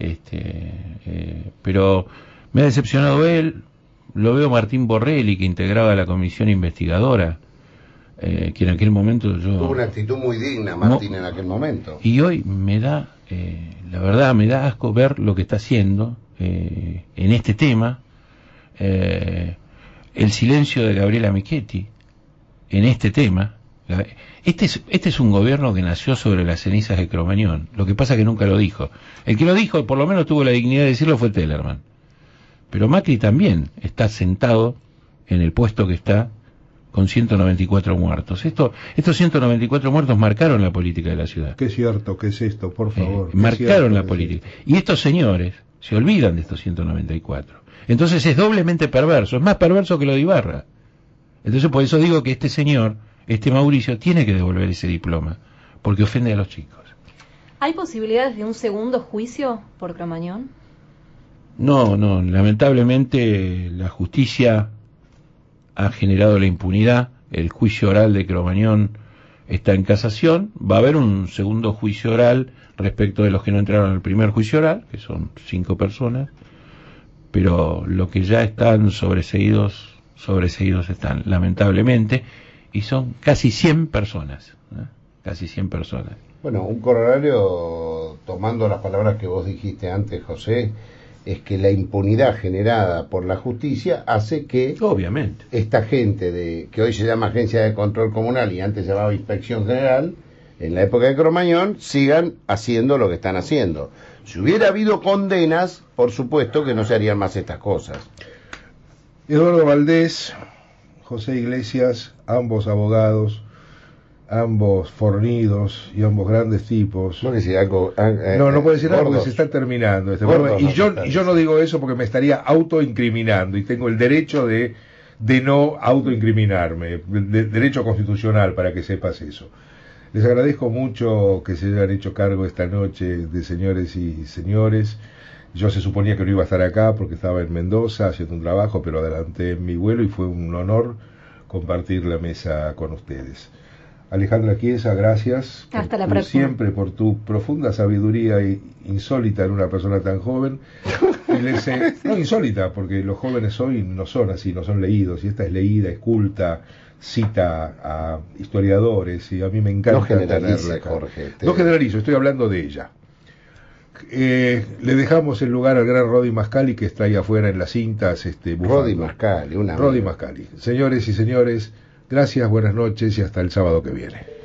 pero me ha decepcionado él. Lo veo Martín Borrelli, que integraba la comisión investigadora, que en aquel momento yo... Tuvo una actitud muy digna Martín en aquel momento. Y hoy me da, la verdad, me da asco ver lo que está haciendo en este tema, el silencio de Gabriela Michetti en este tema. Este es un gobierno que nació sobre las cenizas de Cromañón. Lo que pasa es que nunca lo dijo. El que lo dijo, por lo menos tuvo la dignidad de decirlo, fue Tellerman. Pero Macri también está sentado en el puesto que está, con 194 muertos. Estos 194 muertos marcaron la política de la ciudad. Qué cierto, ¿qué es esto? Por favor. Marcaron la política. Y estos señores se olvidan de estos 194. Entonces es doblemente perverso, es más perverso que lo de Ibarra. Entonces por eso digo que este señor, Mauricio, tiene que devolver ese diploma, porque ofende a los chicos. ¿Hay posibilidades de un segundo juicio por Cromañón? No, lamentablemente la justicia ha generado la impunidad. El juicio oral de Cromañón está en casación. Va a haber un segundo juicio oral respecto de los que no entraron al primer juicio oral, que son 5 personas, pero los que ya están sobreseídos están, lamentablemente, y son casi 100 personas, casi 100 personas. Bueno, un corolario, tomando las palabras que vos dijiste antes, José, es que la impunidad generada por la justicia hace que, obviamente, esta gente que hoy se llama Agencia de Control Comunal y antes se llamaba Inspección General, en la época de Cromañón, sigan haciendo lo que están haciendo. Si hubiera habido condenas, por supuesto que no se harían más estas cosas. Eduardo Valdés, José Iglesias, ambos abogados, ambos fornidos y ambos grandes tipos. No decir algo. No puedo decir nada porque se está terminando este programa. Y yo no digo eso porque me estaría autoincriminando y tengo el derecho de no autoincriminarme, derecho constitucional para que sepas eso. Les agradezco mucho que se hayan hecho cargo esta noche de señores y señores. Yo se suponía que no iba a estar acá porque estaba en Mendoza haciendo un trabajo, pero adelanté mi vuelo y fue un honor compartir la mesa con ustedes. Alejandra Chiesa, gracias. Hasta la próxima. Siempre por tu profunda sabiduría insólita en una persona tan joven. Y no insólita, porque los jóvenes hoy no son así, no son leídos, y esta es leída, es culta, cita a historiadores, y a mí me encanta. No generalice, tenerla acá. Jorge. No generalizo, estoy hablando de ella. Le dejamos el lugar al gran Rodi Mascali, que está ahí afuera en las cintas. Rodi Mascali, Rodi Mascali. Señores y señores, gracias, buenas noches y hasta el sábado que viene.